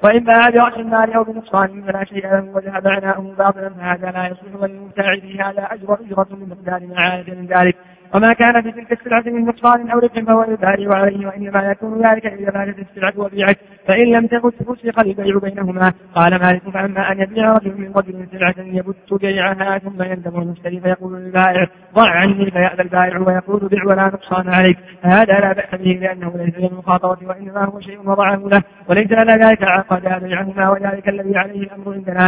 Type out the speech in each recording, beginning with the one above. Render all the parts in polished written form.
وإن باع برأس المال أو بنقصان فلا شيء له وذهب عناؤه باطلا فهذا لا يصلح وللمبتاع به هذا أجرة من مقدار ما عاد من ذلك. وما كان في تلك السلعة من نقصان أو ربح فهو البائع عليه، وإنما يكون ذلك إذا ماتت السلعة وبيعت، فإن لم تفت فسخ البيع بينهما. قال مالك فأما أن يبيع رجل من رجل سلعة يبت بيعها ثم يندم المشتري فيقول للبائع ضع عني، فيأبى البائع ويقول بع ولا نقصان عليك، فهذا لا بأس به لأنه ليس للمخاطرة وإنما هو شيء وضعه له وليس لنا ذلك عقد بيعهما، وذلك الذي عليه الأمر عندنا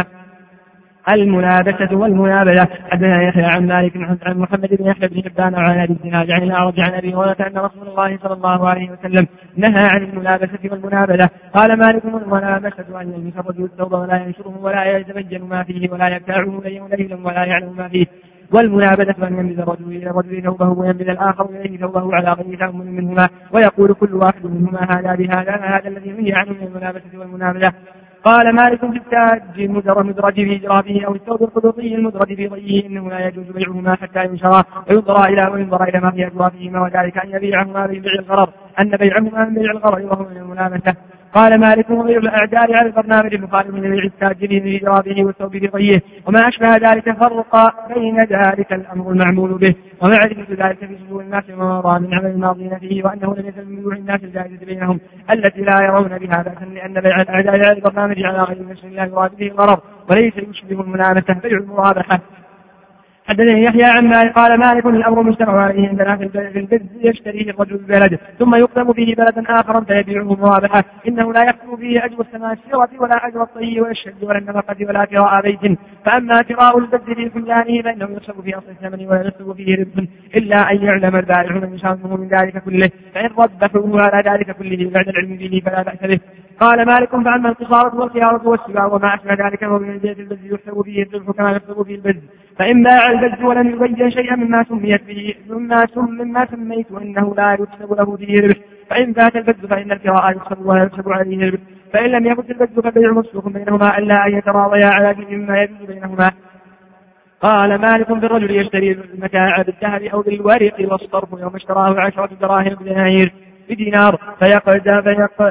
المنابسة والمنابلة. حدثنا يحيى عن مالك عن محمد بن يحيى بن حبان عن أبي الزناد عن الأعرج عن أبي هريرة أن رسول الله صلى الله عليه وسلم نهى عن المنابسة والمنابلة. قال مالك المنابسة أن يلبس الرجل الثوب ولا ينشره ولا يتبين ما فيه ولا يبتاعه ليلا ولا يعلم ما فيه، والمنابذة أن ينبذ الرجل إلى الرجل ثوبه وينبذ الآخر إليه ثوبه على غير ثوب منهما، ويقول كل واحد منهما هذا بهذا، هذا الذي نهي عنه من المنابذة والمنابذة. قال مالك في التاج المدرج في جرابه أو الثوب القدطي المدرج في ضيه إنه لا يجوز بيعهما حتى ينشرا وينظر إلى ما في أجوافهما، وذلك أن يبيعهما ببيع الغرر، أن بيعهما من بيع الغرر وهو من المنابذة. قال مالك وبيع الأعدار على البرنامج المخالف من بيع التاج في جرابه والثوب في ضيه، وما أشبه ذلك فرق بين ذلك الأمر المعمول به ومعرفة ذلك في صدور الناس وما مضى من عمل الماضين فيه، وأنه لم يزل من بيوع الناس الجائزة بينهم التي لا يرون بها بأسا، لأن بيع الأعدار على البرنامج على غير نشر الله يراد به الغرر وليس يشبه المنامسة بيع المرابحة. حدثني يحيى عن مالك قال مالك الأمر مجتمع عليه عندنا في البز يشتريه الرجل ببلد ثم يقدم فيه بلدا آخر فيبيعه مرابحة، إنه لا يكتب فيه أجر السماسرة ولا أجر الطي ولا الشد ولا النفقة ولا كراء بيت. فأما كراء البز في بنيانه فإنه يحسب في أصل الثمن ولا يحسب فيه ربح، إلا أن يعلم البائع من يشانه من ذلك كله، فإن ربحوه على ذلك كله بعد العلم به فلا بأس به. قال مالك فأما القصارة والخيارة والسباع وما أشبه ذلك فهو من البيت البز يحسب فيه الربح كما يحسب فيه البز، فإن باع البز ولم يبين شيئا مما سميت به مما سميت وإنه لا يحسب له فيه ربح، فإن فات البز فإن الكراء يحسب ولا يحسب عليه ربح، فإن لم يفت البز فبيع مفسوخ بينهما إلا أن يتراضيا على شيء مما يجوز بينهما. قال مالك بالرجل يشتري المتاع بالذهب أو بالورق والصرف يوم اشتراه 10 دراهم بدينار فيقدم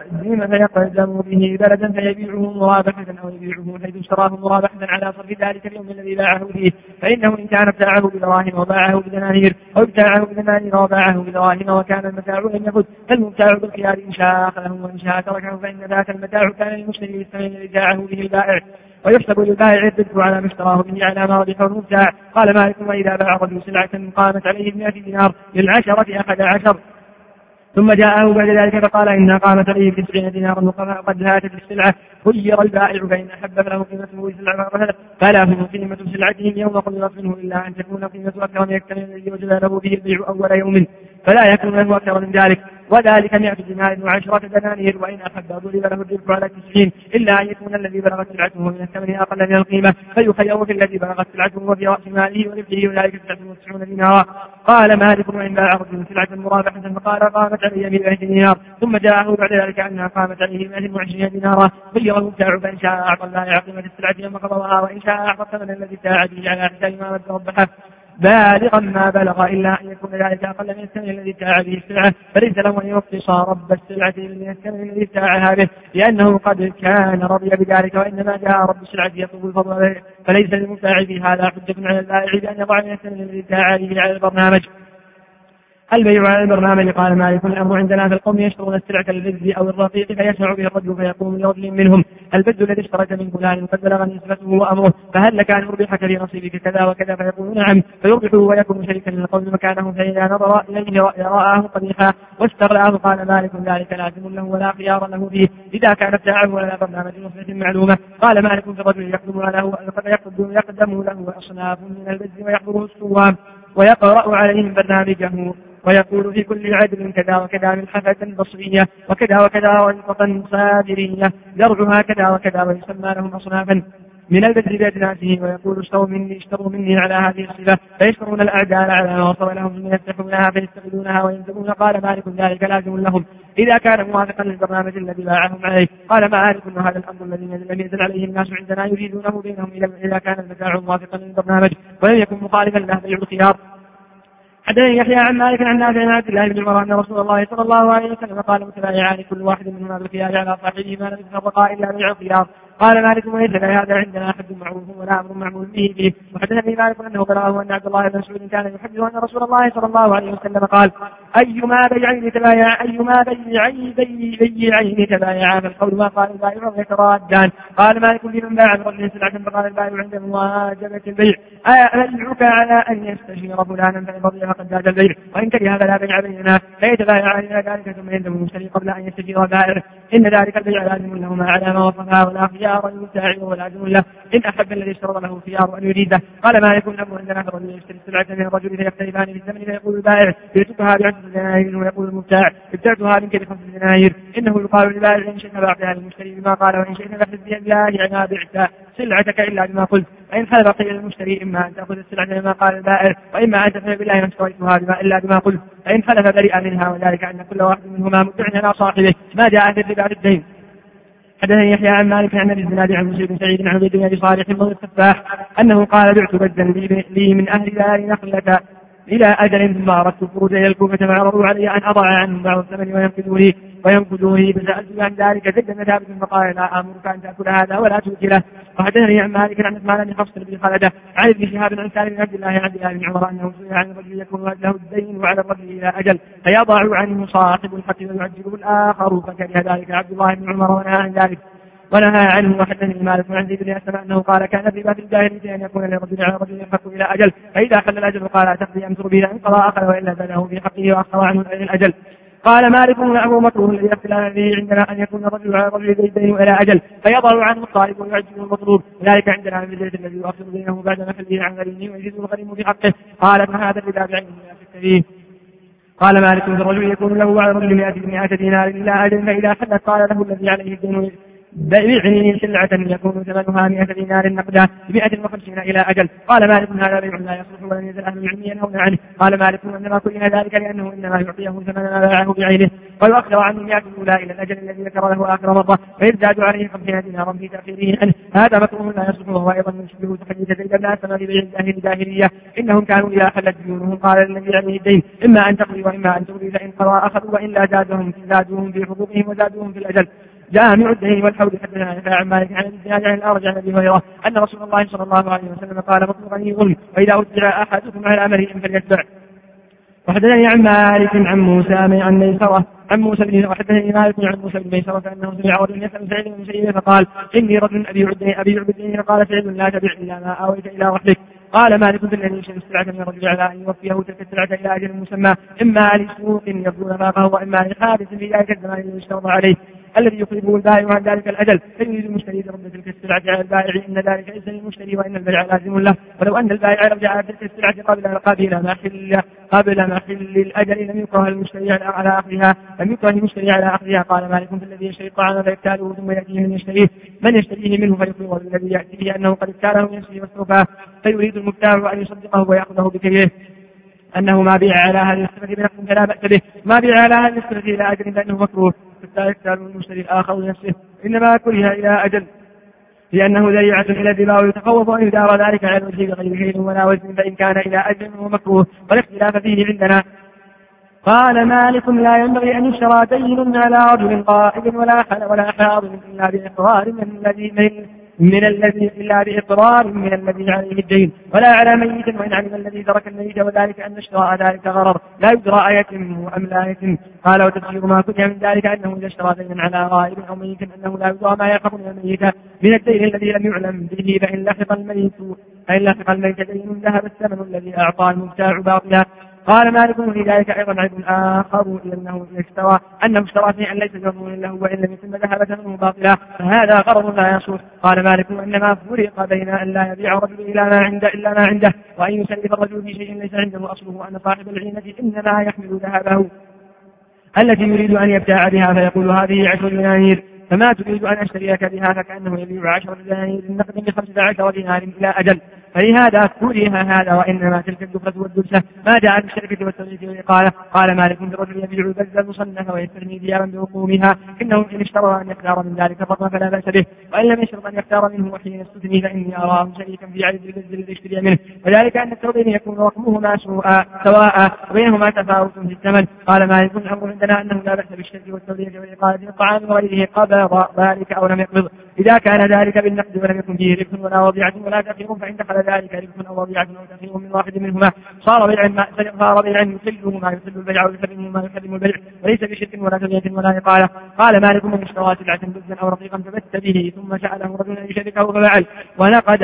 به بلدا فيبيعه مرابحة أو يبيعه حيث اشتراه مرابحة على صرف ذلك اليوم الذي باعه فيه، فإنه إن كان ابتاعه بدراهم وباعه بدنانير أو ابتاعه بدنانير وباعه بدراهم وكان المتاع لم يفد فالمبتاع بالخيار إن شاء أخذه وإن شاء تركه، فإن ذاك المتاع كان للمشتري بالثمن الذي باعه به البائع، ويحسب للبائع الربح على ما اشتراه به على ما ربحه المبتاع. قال مالك وإذا باع رجل سلعة قامت عليه 100 دينار للعشرة أخذ 10، ثم جاءه بعد ذلك فقال إنها قامت عليه 90 دينارا وقد هاتت السلعة، خير البائع فإن أحب فله قيمته سلعة فله قيمة سلعته يوم قبضت منه إلا أن تكون قيمة أكثر من يكتمل الذي وجد له به البيع أول يوم فلا يكون له أكثر من ذلك، وذلك 100 دينار و10 دنانير، وإن أحب ضرب له الربح على 90 إلا أن يكون الذي بلغت سلعته من الثمن أقل من القيمة فيخير في الذي بلغت سلعته وفي رأس ماله وربحه وذلك 99 دينارا. قال مالك وإن باع رجل سلعة مرابحة فقال قامت علي 100 دينار ثم جاءه بعد ذلك أنها قامت عليه 120 دينارا خير المبتاع فإن شاء أعطى الله قيمة السلعة يوم قبضها وإن شاء أعطى الثمن الذي ابتاع به على حساب ما ربحه بالغا ما بلغ إلا أن يكون ذلك أقل من الثمن الذي ابتاع به السلعة، فليس له أن يوفص رب السلعة من الثمن الذي ابتاعها به لأنه قد كان رضي بذلك، وإنما جاء رب السلعة يطلب الفضل فليس للمبتاع به هذا حجة على البائع بأن يضع من الثمن الذي ابتاع به على البرنامج. البيع على البرنامج. قال مالك الأمر عندنا في القوم يشترون السلعة للبز أو الرقيق فيسمع به الرجل فيقوم لرجل منهم البز الذي اشتريت من فلان قد بلغ نسبته وأمره فهل لك أن يربحك في نصيبك كذا وكذا، فيقول نعم فيربحه ويكون شريكا للقوم مكانه، فإذا نظر إليه رآه قبيحا واستغلاه قال مالك ذلك لازم له ولا خيار له فيه إذا كان ابتاعه ولا برنامج نصبة معلومة. قال مالك في الرجل يقدم له أصناف من البز ويحضره الصوام ويقرأ عليهم برنامجه ويقول في كل عدل كذا وكذا من حفة بصرية وكذا وكذا ورقة صادرية درعها كذا وكذا، ويسمى لهم أصنافا من البدر بأجناسه، ويقول اشتروا مني على هذه الصفة فيشترون الأعدال على ما وصل لهم من يفتحونها فيستغلونها وينزلون. قال مالك ذلك لازم لهم إذا كان موافقا للبرنامج الذي باعهم عليه. قال مالك أن هذا الأمر الذي لم يزل عليه الناس عندنا يريدونه بينهم إذا كان المتاع موافقا للبرنامج ولم يكن مخالفا له بيع الخيار. حدثني يحيى عن مالك عن نافع عن عبد الله بن عمر أن رسول الله صلى الله عليه وسلم قال متبايعان كل واحد منهما بالخيار على صاحبه ما لم يتفرقا إلا بيع الخيار. قال مالك وليس هذا عندنا حد معروف ولا أمر معمول به. وحدثني مالك أنه بلغه أن عبد الله بن مسعود كان يحدث أن رسول الله صلى الله عليه وسلم قال أيما بيعين تبايعا فالقول ما قال البائع ويترادان. قال مالك لمن باع برجل سلعة فقال البائع عند مواجبة البيع أبيعك على أن يستشير فلانا فإن رضي فقد زاد البيع وإن كره فلا بيع بيننا فيتبايعان إلى ذلك ثم يندم المشتري قبل أن يستشير البائع إن ذلك البيع لازم لهما على ما وصفها ولا خيار المبتاع ولازم له إن أحب الذي اشترط له خيار أن يريده. قال ما يكون الأمر عندنا فرجل يشتري السلعة من الرجل فيختلفان في الثمن فيقول البائع بعتكها ب10 دنانير ويقول المبتاع ابتعتها منك ب5 دنانير. إنه يقال للبائع إن شئت بعتها للمشتري بما قال وإن شئت فحسبي الله أنا بعت سلعتك إلا بما قلت. فإن حلف قيل للمشتري إما أن تأخذ السلعة بما قال البائع وإما أن تفعل بالله ما اشتريتها إلا بما قلت. فإن حلف بريء منها وذلك أن كل واحد منهما مدع على صاحبه ما جاء في الربا بالدين. حدثني يحيى عن مالك عن ابي الزناد عن مسلم بن سعيد عن عبيد بن ابي صالح بن السفاح انه قال بعت بدا لي من اهل دار نخلة الى اجل ثم اردت الخروج الى الكوفة فعرضوا علي ان اضع عنهم بعض الثمن وينقذوا لي فسالت عن ذلك زيد بن ثابت فقال لا امرك ان تاكل هذا ولا تؤكله. وحدثني عن مالك عن عثمان بن حفص بن خلده عن ابن شهاب عن سالم بن عبد الله عن عبد الله بن عمر انه سئل عن الرجل يكون له الدين وعلى الرجل الى اجل فيضع عنه صاحب الحق ويعجله الاخر فكره ذلك عبد الله بن عمر ونهى عنه. وحدثني مالك عن زيد بن اسلم انه قال كان في باب الجاهليه ان يكون للرجل على رجل الحق الى اجل فاذا حل الاجل قال اتقضي امتر به ان قضى اخر والا زاده في حقه واخر عنه الاجل. قال مالك له مكروه الذي يختلف به عندنا ان يكون الرجل على رجل الدين الى اجل فيضع عنه الطالب ويعجله المطلوب ذلك عندنا من الزيت الذي يؤخر بينه بعد محله عن غريمه ويجد الغريم في حقه. قال فهذا الربا بعينه لا شك فيه. قال مالك الرجل يكون له على رجل 100 دينار الى اجل فاذا حلت قال له الذي عليه الدين بيعني سلعة يكون ثمنها 100 دينار نقدا 150 إلى أجل. قال مالك هذا بيع لا يصلح ولم يزل أهل العلم ينهون عنه. قال مالك إنما كره ذلك لأنه إنما يعطيه ثمن ما باعه بعينه ويؤخر عنه 100 الأولى إلى الأجل الذي ذكر له آخر مرة ويزداد عليه 50 دينارا في تأخيره عنه. هذا مكروه لا يصلح وهو أيضا من شبه تحديث زيد بن أسلم ببيع الجاهلية إنهم كانوا إذا حلت ديونهم قال الذي عليه الدين إما أن تقضي وإما أن تقضي فإن قضى أخذوا وإلا زادوهم في حقوقهم وزادوهم في الأجل. جامع الدين والحول. حدثنا عن مالك عن الزناد عن الأعرج عن أبي هريرة أن رسول الله صلى الله عليه وسلم قال مطلق غني ظلم وإذا أتبع أحدكم على أمره فليتبع. وحدثني عن مالك عن موسى عن ميسرة عن موسى بن وحدثني مالك عن موسى بن ميسرة أنه سمع رجل يسأل سعيد بن مسيب فقال إني رجل أبيع بالدين فقال سعيد لا تبع إلا ما آويت إلى رحلك. قال مالك في الذي يشتري السلعة من الرجل على أن يوفيه تلك السلعة إلى أجل مسمى إما لسوق يبدون ما فهو إما لحادث في ذلك الزمان الذي اشترط عليه الذي يقربه البائع عن ذلك الأجل فيريد المشتري برد تلك السلعة على البائع إن ذلك ليس للمشتري وإن البيع لازم له ولو أن البائع رجع تلك السلعة قبل محل الأجل لم يكره المشتري على أخذها. قال مالك في الذي يشتري الطعام فيكتاله ثم يأتيه من يشتريه منه فيقول الذي يأتي به أنه قد اكتاله من يشتري واستوفاه فيريد المبتاع أن يصدقه ويأخذه بكيه أنه ما بيع على هذه الصفة بنفس فلا بأس به ما بيع على هذه الصفة إلى أجل فإنه مكروه حتى يكتاله المشتري الآخر لنفسه إنما كره إلى أجل لأنه ذريعة إلى الربا ويتخوف أن يدار ذلك على الوجه بغير كيل ولا وزن فإن كان إلى أجل هو مكروه والاختلاف فيه عندنا. قال مالك لا ينبغي أن يشترى دين على رجل قائد ولا حاضر إلا بإقرار من الذي عليه الدين ولا على ميت وإن علم الذي ترك الميت وذلك أن اشتراء ذلك غرر لا يدرى يتم أم لا يتم. قال وتفسير ما كره من ذلك أنه إذا اشترى دينا على غائب أو ميت أنه لا يدرى ما يلحق من الميت من الدين الذي لم يعلم به فإن لحق الميت دين ذهب الثمن الذي أعطى المبتاع باطلا. قال مالك في ذلك أيضا عيب آخر أنه اشترى شيئا ليس مضمونا له وإن لم يتم ذهب ثمنه باطلا فهذا غرض لا يصح. قال مالك إنما فرق بين أن لا يبيع رجل إلا ما عنده وأن يسلف الرجل في شيء ليس عنده أصله أن صاحب العينة إنما يحمل ذهبه التي يريد أن يبتاع بها فيقول هذه 10 دنانير فما تريد أن أشتريك بها فكأنه يبيع 10 دنانير النقد ب15 دينار إلى أجل فلهذا كره هذا، وإنما تلك الدخلة والدلسة ما جاء بالشركة والتوزيع والإقالة. قال مالك برجل يبيع البز المصنف ويستغني ثيابا برقومها، إنه إن اشترى أن يختار من ذلك فضلا فلا بأس به، وإن لم يشرط أن يختار منه وحين يستثني فإني أراه شريكا في عدد البز الذي يشتري منه، وذلك أن الثوبين يكون رقمهما سواء وبينهما تفاوت في الثمن. قال مالك الأمر عندنا أنه لا بأس بالشرك والتوزيع والإقالة الطعام وغيره قبض ذلك أو لم يقبض، إذا كان ذلك بالنقد ولم يكن فيه ربح ولا وضيعة ولا تأخير، فإن دخل ذلك ربح أو وضيعة أو تأخير من واحد منهما صار بيعا يحله ما يحل البيع ويحرمه ما يحرم البيع، وليس بشرك ولا تبية ولا إقالة. قال مالك من اشترى سلعة بزا أو رقيقا فبت به ثم سأله رجل أن يشركه ففعل ونقد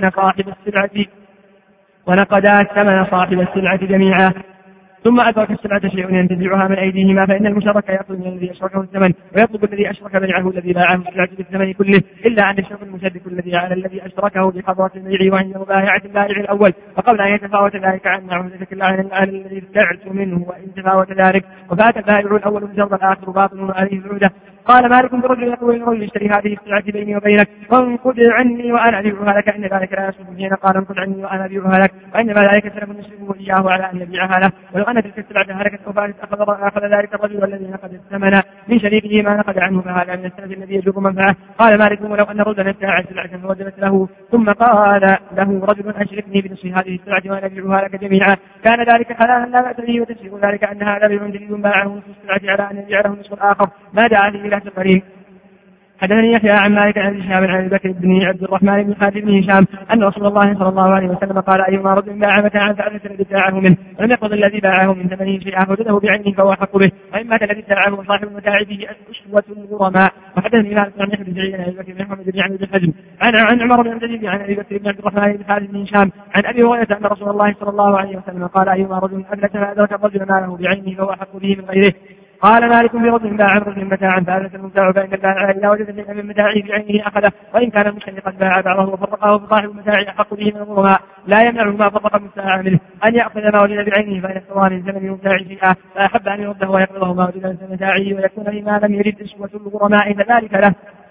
الثمن صاحب السلعة جميعا، ثم أدرك السلعة شيء ينتزعها من أيديهما، فإن المشترك يأخذ من الذي أشركه الثمن ويطلب الذي أشرك بيعه الذي باعه السلعة بالثمن كله، إلا أن الشرط المشرك الذي على الذي أشركه بحضرة البيع وعند مبايعة البائع الأول، وقبل أن يتفاوت ذلك عن عمدتك العين الذي ابتعت منه، وإن تفاوت ذلك وفات البائع الأول بشرط الآخر باطل عليه العودة. قال مالك برجل يقول لرجل اشتري هذه السلعة بيني وبينك وانقد عني وأنا أبيعها لك، إن ذلك لا يصلح حين قال انقد عني وأنا أبيعها لك، وإنما ذلك سلف نسلمه إياه على أن يبيعها له، ولو أن تلك السلعة هلكت وفاتت أخذ ذلك الرجل الذي نقد الثمن من شريكه ما نقد عنه، فهذا من السلف الذي يجب منفعه. قال مالك ولو أن رجلا ابتاع سلعة فوجبت له ثم قال له رجل أشركني بنصف هذه السلعة وأنا أبيعها لك جميعا، كان ذلك حلالا لا بأس به، وتفسير ذلك أن هذا بيع جديد باعه نصف السلعة على أن يبيع له النصف الآخر ما دعا فيه إلى سفرين. حدثني يحيى عن مالك عن هشام عن بكر بن عبد الرحمن بن خالد بن هشام أن رسول الله صلى الله عليه وسلم قال أيما رجل باع متاعا فأفلس الذي ابتاعه منه ولم يقبض الذي باعه من ثمنه شيئا وجده بعينه فهو أحق به، وإن مات الذي ابتاعه صاحب المتاع به أسوة الغرماء. وحدثني مالك عن يحيى بن سعيد عن بكر بن محمد بن عبد الحجم عن عمر بن عبد عن أبي بكر بن عبد الرحمن بن خالد بن هشام عن أبي هريرة أن رسول الله صلى الله عليه وسلم قال أيما رجل أفلس فأدرك الرجل ماله بعينه فهو أحق به من غيره. قال مالك برجل باع رجل متاعا فأفلس المبتاع فإن البائع إذا وجد شيئا من متاعه بعينه أخذه، وإن كان المشتري قد باع بعضه وفرقه فصاحب المتاع أحق به من الغرماء لا يمنع ما فرق المبتاع منه أن يأخذ ما وجد بعينه، فإن استوى من ثمن المبتاع شيئا فأحب أن يرده ويقبضه ما وجد من متاعه ويكون لما لم يرد أسوة الغرماء فذلك له.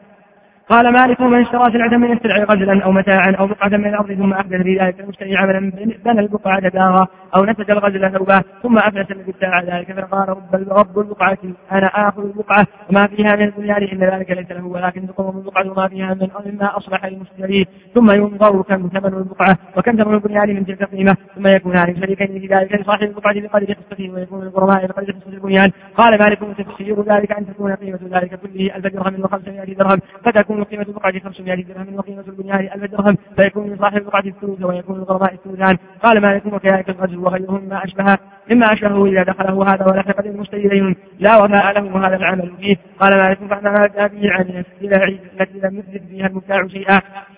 قال مالك من اشترى سلعة من السلع غزلا أو متاعا أو بقعة من الأرض ثم أحدث في ذلك المشتري عملا بنى البقعة دارا أو نسج الغزل ثوبا ثم أفلس الذي ابتاع ذلك فقال رب البقعة أنا آخذ البقعة وما فيها من البنيان إن ذلك ليس له، ولكن تقوم البقعة وما فيها مما أصلح للمشتري، ثم ينظر كم ثمن البقعة وكم ثمن البنيان من تلك القيمة، ثم يكونان شريكين في ذلك لصاحب البقعة بقدر قسطه ويكون الغرماء بقدر قسط البنيان. قال مالك تفسير ذلك أن تكون قيمة ذلك كله 1000 درهم و500 درهم، فتكون قيمة البقعة 500 درهم وقيمة البنيان 1000 درهم، فيكون لصاحب البقعة الثلث ويكون الغرماء الثلثان. قال مالك وكذلك الرجل وغيره مما أشبهه إذا دخله هذا ولحق بالمشتري دين لا وفاء له وهذا العمل فيه. قال مالك فأنا أبيع عن السلع التي لم يثبت فيها المبتاع شيئا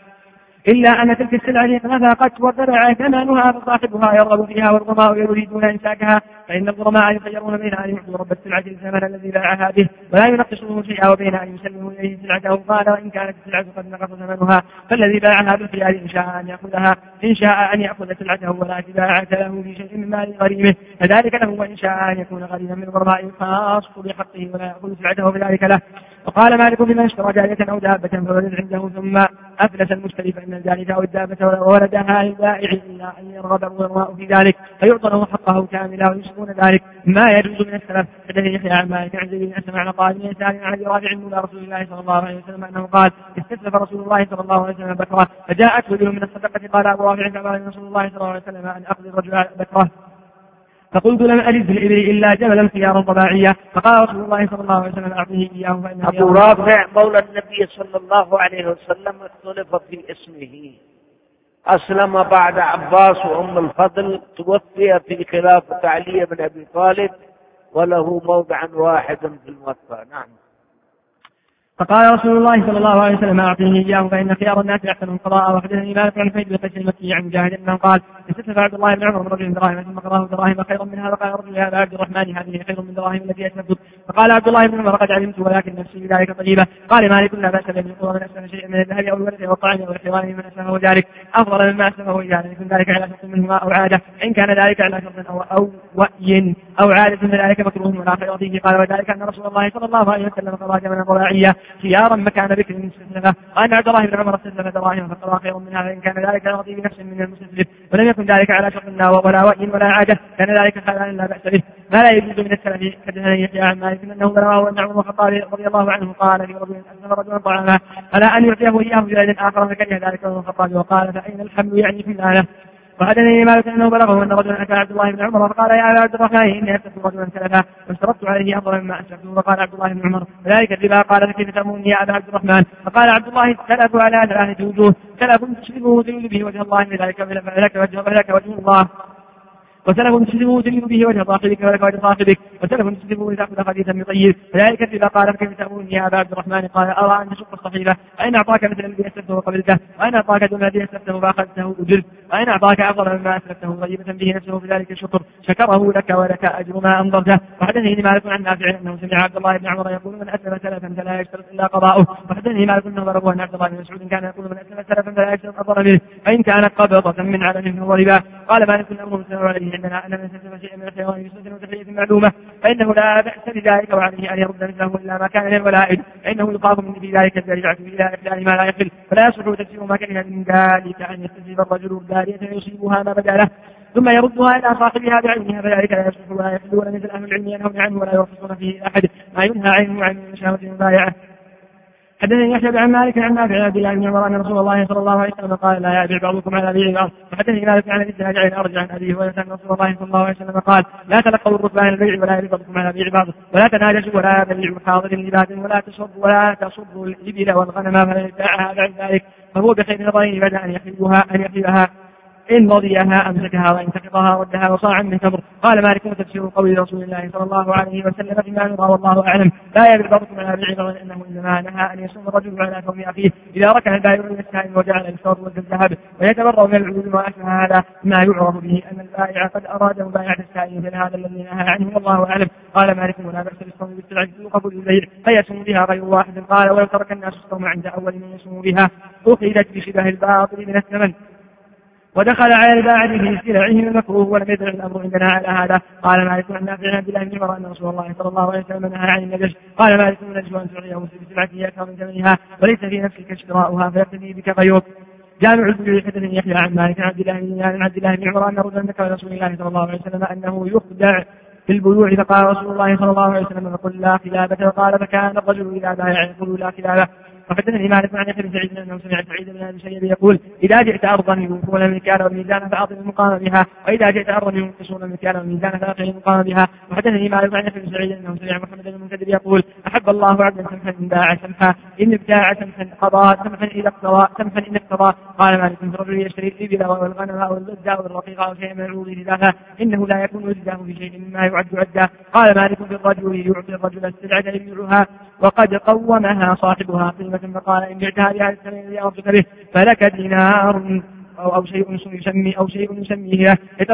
إلا أن تلك السلعة نفقت وضرع ثمنها فصاحبها يرغب فيها والغرماء يريدون إمساكها، فإن الغرماء يخيرون بين أن يعطوا رب السلعة الثمن الذي باعها به ولا ينقصه شيئا وبين أن يسلموا إليه سلعته. قال وإن كانت السلعة قد نقص ثمنها فالذي باعها بالخيار إن شاء أن يأخذها إن شاء أن يأخذ سلعته ولا تباعة له في شيء من مال غريمه فذلك له، وإن شاء أن يكون غريما من الغرماء خاص بحقه ولا يأخذ سلعته فذلك له. وقال مالك بمن اشترى جارية أو دابة فولد عنده ثم أفلس المشتري فإن الجارية أو الدابة ولدها للبائع إلا أن يرغب الغرماء في ذلك فيعطى له حقه كاملا ويشكون ذلك ما يجوز من السلف. حدثني يحيى عن مالك عن زيد أسمع قال من يسأل عن رافع مولى رسول الله صلى الله عليه وسلم أنه قال استسلف رسول الله صلى الله عليه وسلم بكرة فجاءت رجل من الصدقة قال أبو رافع فقال رسول الله صلى الله عليه وسلم أن أخذ الرجل بكرة فقلت لم أجد الإبل إلا جملا خيارا طباعيا، فقال رسول الله صلى الله عليه وسلم أعطيه إياه فإنه أبو رافع مولى النبي صلى الله عليه وسلم اختلف في اسمه، أسلم بعد عباس وأم الفضل، توفي في خلافة علي بن أبي طالب وله موضع واحد في الموفى. نعم. فقال رسول الله صلى الله عليه وسلم أعطيه إياه فإن خيار الناس أحسن القضاء. وحدثني مالك عن حميد بن قيس المكي عن مجاهد أنه قال استسلف عبد الله بن عمر من رجل دراهم ثم قضاه دراهم خيرا منها، فقال رجل هذا عبد الرحمن هذه خير من دراهم التي أسلفت، فقال عبد الله بن عمر قد علمت ولكن نفسي بذلك طيبة. قال مالك لا بأس بأن يقضى من أسلف شيئا من الذهب أو الورد والطعام أو الحيوان من أسلفه ذلك أفضل مما أسلفه إذا لم يكن ذلك على شرط منهما أو عادة، إن كان ذلك على شرط أو وأي أو عادة من ذلك مكروه ولا خير فيه. قال وذلك أن رسول الله صلى الله عليه وسلم قضى جملا طباعيا خيارا مكان بكر المستسلمة، وأن عبد الله بن عمر استسلم دراهم فقضى خير منها، فإن كان ذلك لرضي بنفس من المستسلم ولم يكن ذلك على شرط ولا وإن ولا عادة كان ذلك خيرا لا بأس به. ما لا يجوز من السلف حدثني يحيى عن مالك أنه بلغه أن عمر بن الخطاب رضي الله عنه قال في رجل أسلم رجلا طعاما على أن يعطيه إياه بلاد آخر فكره ذلك عمر بن الخطاب وقال فأين الحمل يعني في الآلة. وحدثني مالك أنه بلغه أن رجلا أتى عبد الله بن عمر فقال يا أبا عبد الرحمن إني أسلفت رجلا سلفا واشترطت عليه أفضل مما أسلفته. فقال عبد الله بن عمر ذلك الربا. قال فكيف تأمرني يا أبا عبد الرحمن؟ فقال عبد الله السلف على ثلاثة وجوه: سلف تشربه تريد به وجه الله فذلك وجه الله، وسلف تسلمه تريد به وجه صاحبك ولك وجه صاحبك، وسلف تسلمه لتأخذ حديثا بطيب فذلك الربا. قال فكيف تأمرني يا أبا عبد الرحمن؟ قال أرى أن تشق الصحيفة، وإن أعطاك مثل الذي أسلفته وقبلته، وإن أعطاك دون الذي أسلفته فأخذته أجرت، وإن أعطاك أفضل مما أسلفته طيبة به نفسه فذلك الشكر شكره لك ولك أجر ما أنظرته. وحدثني مالك عن نافع أنه سمع عبد الله بن عمر يقول من أسلم سلفا فلا يشترط إلا قضاؤه. وحدثني مالك أنه بلغه أن عبد الله بن مسعود كان يقول من أسلم سلفا فلا يشترط أفضل منه فإن كانت قبضة من علم فهو ربا. قال مالك أمر مسلم عليه عندنا أن من سلم شيئا من الحيوان بسنة وتحية معلومة فإنه لا بأس بذلك، وعليه أن يرد مثله إلا ما كان للولائد فإنه يخاف من في ذلك الزريعة إلى إحلال ما لا يحل، فلا يصح تفسير ما كره من ذلك أن يستجيب الرجل الدارية فيصيبها ما بدا له ثم يردها إلى صاحبها بعينها فذلك لا يصح ولا يحل، ولا مثل أهل العلم ينهون عنه ولا يرخصون فيه أحد ما ينهى عنه عن المشاهدة المبايعة. حدثني يحيى عن مالك عن نافع عن عبد الله بن عمر أن رسول الله صلى الله عليه وسلم قال لا يبيع بعضكم على بيع بعض. وحدثني مالك عن الإسناد عن أرجع عن أبيه وأن رسول الله صلى الله عليه وسلم قال لا تلقوا الركبان البيع ولا يبيع بعضكم على بيع بعض، ولا تناجشوا ولا تبيعوا حاضر لباد، ولا تصبوا الإبل والغنم فلا يبيعها بعد ذلك فهو بخير نظرين بعد أن يحلبها إن رضيها أمسكها وإن سقطها ردها وصاعا من تمر. قال مالك تفسير قول رسول الله صلى الله عليه وسلم فيما نرى والله أعلم لا يبيع بعضكم على بيع بعض لأنه إنما نهى أن يصوم الرجل على ثوم أخيه إذا ركن البائع من السائل وجعل الفضل والذهب ويتبرأ من العلوم وأشبه هذا ما يعرف به أن البائع قد أراد مبايعة السائل من هذا الذي نهى عنه والله أعلم. قال مالك ولا بأس بالصوم بالسلعة يوقف للبيع فيصوم بها غير واحد. قال ولو ترك الناس الصوم عند أول من يصوم بها أخذت بشبه الباطل من الثمن ودخل على الباعث في سلعهم المكروه ولم يدع الأمر عندنا على هذا. قال مالك عن نافع عن عبد الله بن عمر أن رسول الله صلى الله عليه وسلم نهى عن النجش. قال مالك النجش أن تعطيه بسلعته أكثر من ثمنها وليس في نفسك اشتراؤها فيقتدي بك غيرك. جامع البيوع حدثني يحيى عن مالك عن عبد الله بن عمر أن رجلا ذكر رسول الله صلى الله عليه وسلم أنه يخدع في البيوع فقال رسول الله صلى الله عليه وسلم فقل لا خلابة. وقال فكان الرجل إذا بايع يقول لا خلابة. وحدثني مالك عن يحيى بن سعيد أنه سمع سعيد بن أبي سعيد يقول إذا جئت أرضا يوفون المكيال والميزان فأعطي المقام بها، وإذا جئت أرضا ينقصون المكيال والميزان فأعطي المقام بها. وحدثني مالك عن يحيى بن سعيد أنه سمع محمد بن المنكدر يقول أحب الله عبدا سمحا إن باع سمحا إن ابتاع سمحا قضى سمحا إذا اقتضى سمحا إن اقتضى. قال مالك في الرجل يشتري الإبل والغنم والبزة والرقيق أو شيء من العروض لله إنه لا يكون وجده في شيء مما يعد عدا. قال مالك في الرجل يعطي الرجل السلعة يبيعها وقد قومها صاحبها قيمة فقال إن بعتها بهذا الثمن الذي أرجك به فلك دينار أو شيء يسميه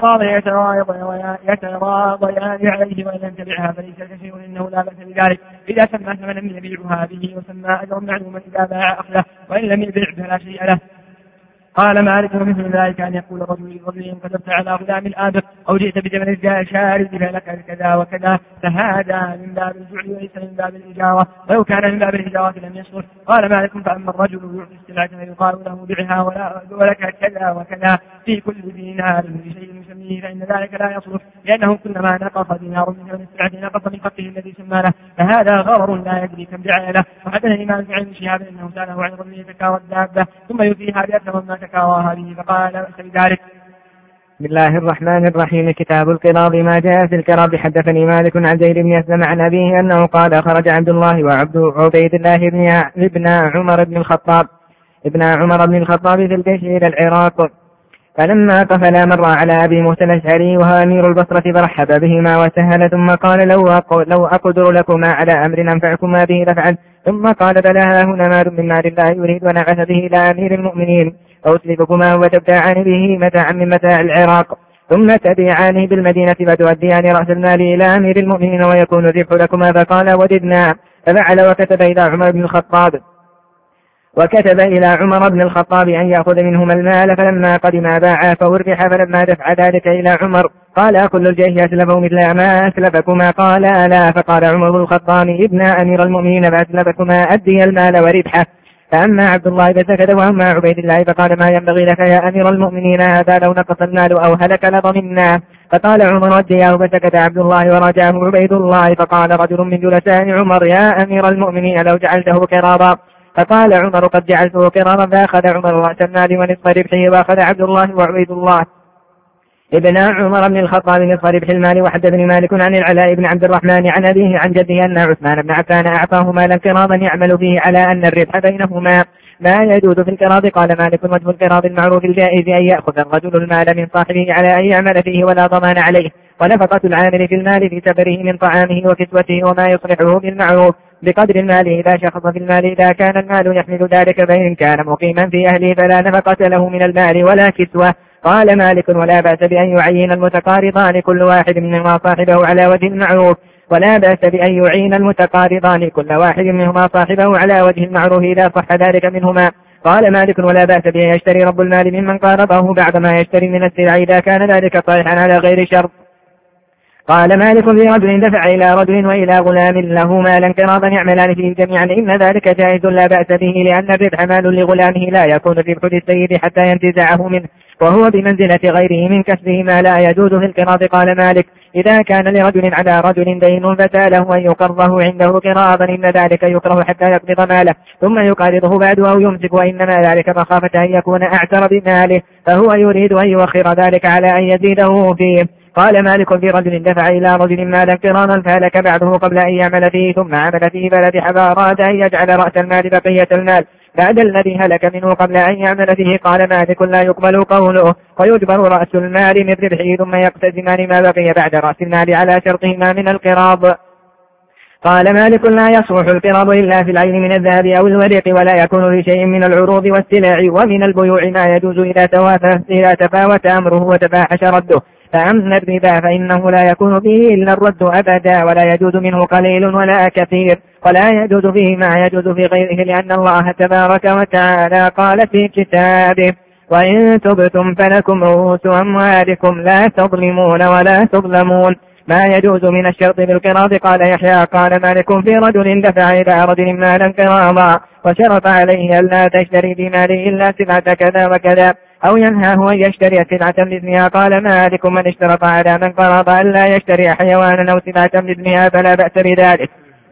يتراضيان عليه وإن لم تبعها فليس لك شيء إنه لا بأس بذلك إذا سمى ثمنا يبيعها به وسمى أجرا معلوما إذا باع أخذه وإن لم يبيع فلا شيء له. قال مالك ومثل ذلك أن يقول الرجل إن كتبت على غلام الآبق أو جئت بجمل الشارد فلك كذا وكذا فهذا من باب الجعل وليس من باب الإجارة ولو كان من باب الإجارة لم يصلح. قال مالك فأما الرجل يعطي السلعة فيقال له بعها ولك كذا وكذا في كل دينار بشيء يسميه فإن ذلك لا يصلح لأنه كلما نقص دينار من ثمن السلعة نقص من حقه الذي سمى له فهذا غرر لا يدري كم دعا له. وحدثني مالك عن شهاب أنه سأله عن رجل يتكاوى الدابة ثم يؤتيها بأكثر مما تكاواها به فقال لا بأس بذلك. بسم الله الرحمن الرحيم. كتاب القراض ما جاء في القراض. حدثني مالك عن زيد بن أسلم عن أبيه أنه قال خرج عبد الله وعبيد الله ابن عمر بن الخطاب في الجيش إلى العراق فلما قفلا مر على أبي موسى الأشعري وهو أمير البصرة فرحب بهما وسهل ثم قال لو أقدر لكما على أمر أنفعكما به لفعل. ثم قال بلى هنا مال من مال الله يريد أن أبعث به إلى أمير المؤمنين فأسلفكما وتبتاعان به متاعا من متاع العراق ثم تبيعانه بالمدينة فتؤديان رأس المال إلى أمير المؤمنين ويكون الربح لكما. فقال وددنا ففعل وكتب إلى عمر بن الخطاب وكتب إلى عمر بن الخطاب أن يأخذ منهما المال، فلما قدما باعا فوربح، فلما دفع ذلك إلى عمر قال كل الجيش أسلفه مثل ما أسلفكما؟ قال لا. فقال عمر بن الخطاب ابن أمير المؤمنين فأسلفكما أدي المال وربحه. فأما عبد الله فسكت، وأما عبيد الله فقال ما ينبغي لك يا أمير المؤمنين، هذا لو نقص المال أو هلك لضمناه. فقال عمر ادياه، فسكت عبد الله ورجعه عبيد الله. فقال رجل من جلساء عمر يا أمير المؤمنين لو جعلته قراضا. فقال عمر قد جعلته قراضا. فأخذ عمر رأس المال ونصف ربحه، وأخذ عبد الله وعبيد الله ابن عمر بن الخطاب نصف ربح المال. وحدثني مالك عن العلاء بن عبد الرحمن عن أبيه عن جده أن عثمان بن عفان أعطاه مالا قراضا يعمل فيه على أن الربح بينهما ما يجوز في القراض. قال مالك وجه القراض المعروف الجائز أن يأخذ الرجل المال من صاحبه على أن يعمل فيه ولا ضمان عليه، ونفقة العامل في المال في سفره من طعامه وكسوته وما يصلحه بالمعروف بقدر المال إذا شخص في المال إذا كان المال يحمل ذلك، فإن كان مقيما في أهله فلا نفقة له من المال ولا كسوة. قال مالك ولا بأس بأن يعين المتقارضان كل واحد منهما صاحبه على وجه المعروف، ولا بأس بأن يعين المتقارضان كل واحد منهما صاحبه على وجه المعروف إذا صح ذلك منهما. قال مالك ولا بأس بأن يشتري رب المال ممن قارضه بعد ما يشتري من السلع إذا كان ذلك صالحا على غير شرط. قال مالك في رجل دفع إلى رجل وإلى غلام له مالا قراضا يعملان فيه جميعا إن ذلك جائز لا بأس به، لأن الربح مال لغلامه لا يكون في بحث السيد حتى ينتزعه منه، وهو بمنزلة غيره من كسبه ما لا يجوز في القراض. قال مالك إذا كان لرجل على رجل دين فساله أن يقرضه عنده قراضا إن ذلك يكره حتى يقبض ماله ثم يقارضه بعد أو يمسك، وإنما ذلك مخافة أن يكون أعتر بماله، فهو يريد أن يؤخر ذلك على أن يزيده فيه. قال مالك في رجل دفع إلى رجل مالا قراضا فهلك بعده قبل أن يعمل فيه ثم عمل فيه فربح، فأراد أن يجعل رأس المال بقية المال بعد الذي هلك منه قبل أن يعمل فيه. قال مالك لا يقبل قوله ويجبر رأس المال من ربحه ثم يقتسمان ما بقي بعد رأس المال على شرطهما من القراض. قال مالك لا يصلح القراض إلا في العين من الذهب أو الورق، ولا يكون في شيء من العروض والسلع ومن البيوع ما يجوز إذا تفاوت أمره وتفاحش رده. فأما الربا فإنه لا يكون فيه إلا الرد أبدا، ولا يجوز منه قليل ولا كثير، ولا يجوز فيه ما يجوز في غيره، لأن الله تبارك وتعالى قال في كتابه وإن تبتم فلكم رؤوس أموالكم لا تظلمون ولا تظلمون. ما يجوز من الشرط بالقراض. قال يحيى قال مالك في رجل دفع إلى رجل مالا قراضا وشرط عليه ألا تشتري بماله إلا سلعة كذا وكذا، أو ينهاه أن يشتري سلعة مثلها. قال مالك من اشترط على من قرض ألا يشتري حيوانا أو سلعة مثلها فلا بأس بذلك،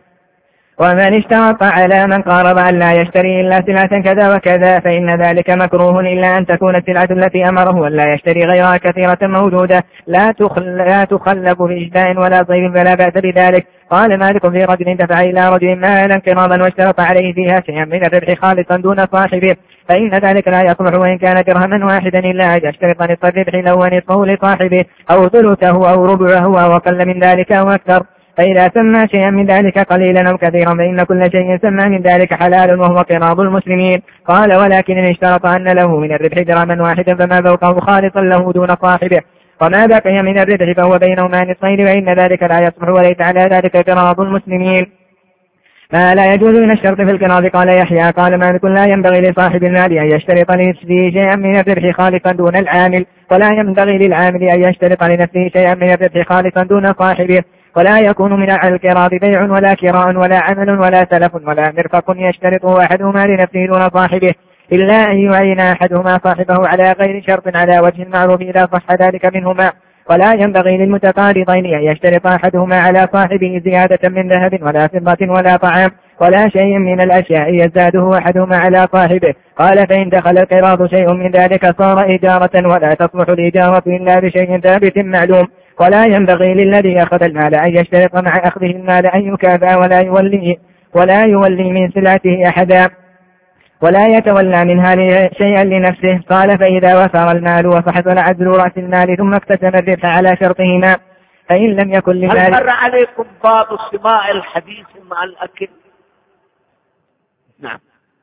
ومن اشترط على من قارض أن لا يشتري إلا سلعة كذا وكذا فإن ذلك مكروه، إلا أن تكون السلعة التي أمره أن لا يشتري غيرها كثيرة موجودة لا تخلف في إجداء ولا صيف فلا بأس بذلك. قال مالك في رجل دفع إلى رجل مالا قراضا واشترط عليه فيها شيئا من الربح خالصا دون صاحبه، فإن ذلك لا يصلح وإن كان درهما واحدا إلا أن يشترط نصف الربح له ونصفه لصاحبه أو ثلثه أو ربعه أو أقل من ذلك أو أكثر. فإذا سمى شيئا من ذلك قليلا أو كثيرا فإن كل شيء سمى من ذلك حلال وهو قراض المسلمين. قال ولكن إن اشترط أن له من الربح درهما واحدا فما فوقه خالصا له دون صاحبه، وما بقي من الربح فهو بينهما نصفين، وإن ذلك لا يصلح وليس على ذلك قراض المسلمين. ما لا يجوز من الشرط في القراض. قال يحيى قال مالك لا ينبغي لصاحب المال أن يشترط لنفسه شيئا من الربح خالصا دون العامل، ولا ينبغي للعامل أن يشترط لنفسه شيئا من الربح خالصا دون صاحبه، ولا يكون من القراض بيع ولا كراء ولا عمل ولا سلف ولا مرفق يشترطه أحدهما لنفسه دون صاحبه، إلا أن يعين أحدهما صاحبه على غير شرط على وجه المعروف إذا صح ذلك منهما. ولا ينبغي للمتقارضين أن يشترط أحدهما على صاحبه زيادة من ذهب ولا فضة ولا طعام ولا شيء من الأشياء يزداده أحدهما على صاحبه. قال فإن دخل القراض شيء من ذلك صار إجارة، ولا تصلح الإجارة إلا بشيء ثابت معلوم. ولا ينبغي للذي أخذ المال أن يشترط مع أخذه المال أن يكافأ ولا يولي من سلعته أحدا ولا يتولى منها شيئا لنفسه. قال فإذا وفر المال وفحصل عدل رأس المال ثم اقتسم الربح على شرطهما فإن لم يكن لذلك. هل مر عليكم باب سماع الحديث مع الأكل؟ نعم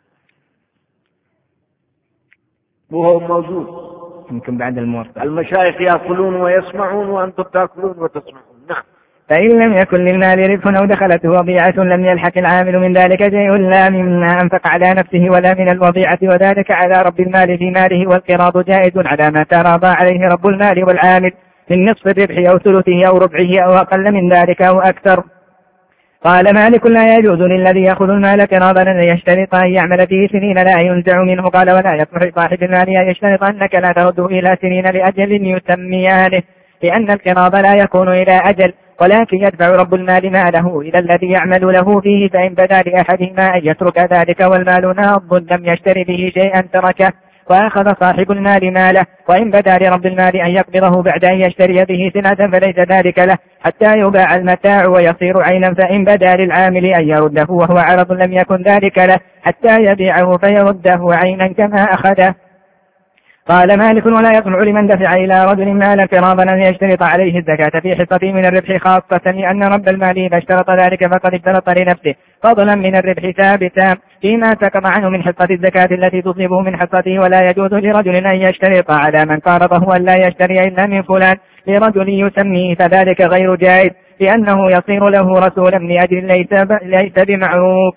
وهو موجود، يمكن بعد الموافقة. المشايخ يأكلون ويسمعون وأنتم تأكلون وتسمعون. نعم فإن لم يكن للمال ربح أو دخلته وضيعة لم يلحق العامل من ذلك شيء لا مما أنفق على نفسه ولا من الوضيعة، وذلك على رب المال في ماله، والقراض جائز على ما تراضى عليه رب المال والعامل من نصف الربح أو ثلثه أو ربعه أو أقل من ذلك أو أكثر. قال مالك لا يجوز للذي يأخذ المال قراضا أن يشترط أن يعمل فيه سنين لا ينزع منه. قال ولا يصلح لصاحب المال أن يشترط أنك لا ترده إلى سنين لأجل يسميانه، لأن القراض لا يكون إلى أجل، ولكن يدفع رب المال ماله إلى الذي يعمل له فيه، فإن بدا لأحدهما أن يترك ذلك والمال ناض لم يشتري به شيئا تركه وأخذ صاحب المال ماله، وإن بدا لرب المال أن يقبضه بعد أن يشتري به سلعة فليس ذلك له حتى يباع المتاع ويصير عينا، فإن بدا للعامل أن يرده وهو عرض لم يكن ذلك له حتى يبيعه فيرده عينا كما أخذه. قال مالك ولا يصلح لمن دفع إلى رجل مالا قراضا أن يشترط عليه الزكاة في حصته من الربح، خاصة لأن رب المال إذا اشترط ذلك فقد اشترط لنفسه فضلا من الربح ثابتا فيما سقط عنه من حصة الزكاة التي تصيبه من حصته. ولا يجوز لرجل أن يشترط على من قارضه أن لا يشتري إلا من فلان لرجل يسميه، فذلك غير جائز لأنه يصير له رسولا لأجل ليس بمعروف.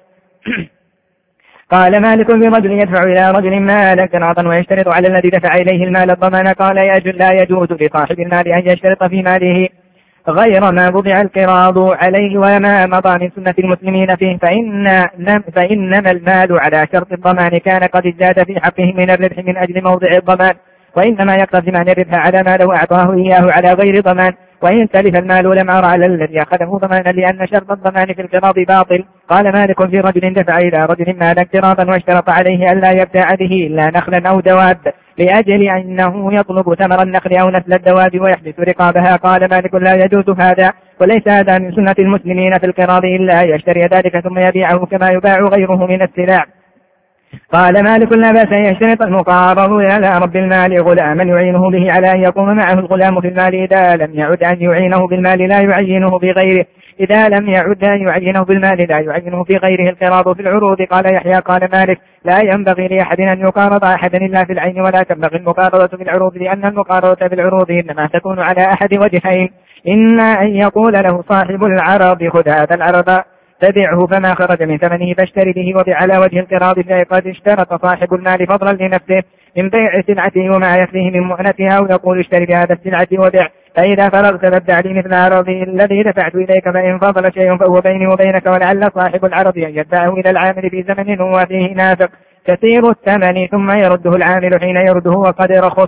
قال مالك برجل يدفع إلى رجل مالا قراضا ويشترط على الذي دفع إليه المال الضمان. قال لا يجوز لصاحب المال أن يشترط في ماله غير ما وضع القراض عليه وما مضى من سنة المسلمين فيه، فإنما المال على شرط الضمان كان قد ازداد في حقه من الربح من أجل موضع الضمان، وإنما يقتسمان الربح على ما لو أعطاه إياه على غير ضمان، وإن تلف المال لم أرى على الذي أخذه ضمانا لأن شرط الضمان في القراض باطل. قال مالك في رجل دفع إلى رجل مالا قراضا واشترط عليه ألا يبتاع به إلا نخلا أو دواب لأجل أنه يطلب ثمر النخل أو نسل الدواب ويحدث رقابها. قال مالك لا يجوز هذا، وليس هذا من سنة المسلمين في القراض إلا يشتري ذلك ثم يبيعه كما يباع غيره من السلع. قال مالك لا بأس أن يشترط المقارض على رب المال غلاما يعينه به على أن يقوم معه الغلام في المال إذا لم يعد أن يعينه بالمال لا يعينه بغيره، إذا لم يعد أن يعينه بالمال لا يعينه في غيره. القراض في العروض. قال يحيى قال مالك لا ينبغي لأحد أن يقارض أحدا إلا في العين، ولا تنبغي المقارضة في العروض، لأن المقارضة في العروض إنما تكون على أحد وجهين: إما أن يقول له صاحب العرض خذ هذا العرض تبعه فما خرج من ثمنه فاشتري به وبع على وجه القراض، فقد اشترط صاحب المال فضلا لنفسه من بيع سلعته وما يكفيه من مؤنتها، أو يقول اشتري بهذا السلعة وبع، فإذا فرغت فابدع لي مثل عرضي الذي دفعت إليك، فإن فضل شيء فهو بيني وبينك. ولعل صاحب العرض أن يدفعه إلى العامل في زمن هو فيه نافق كثير الثمن ثم يرده العامل حين يرده وقد رخص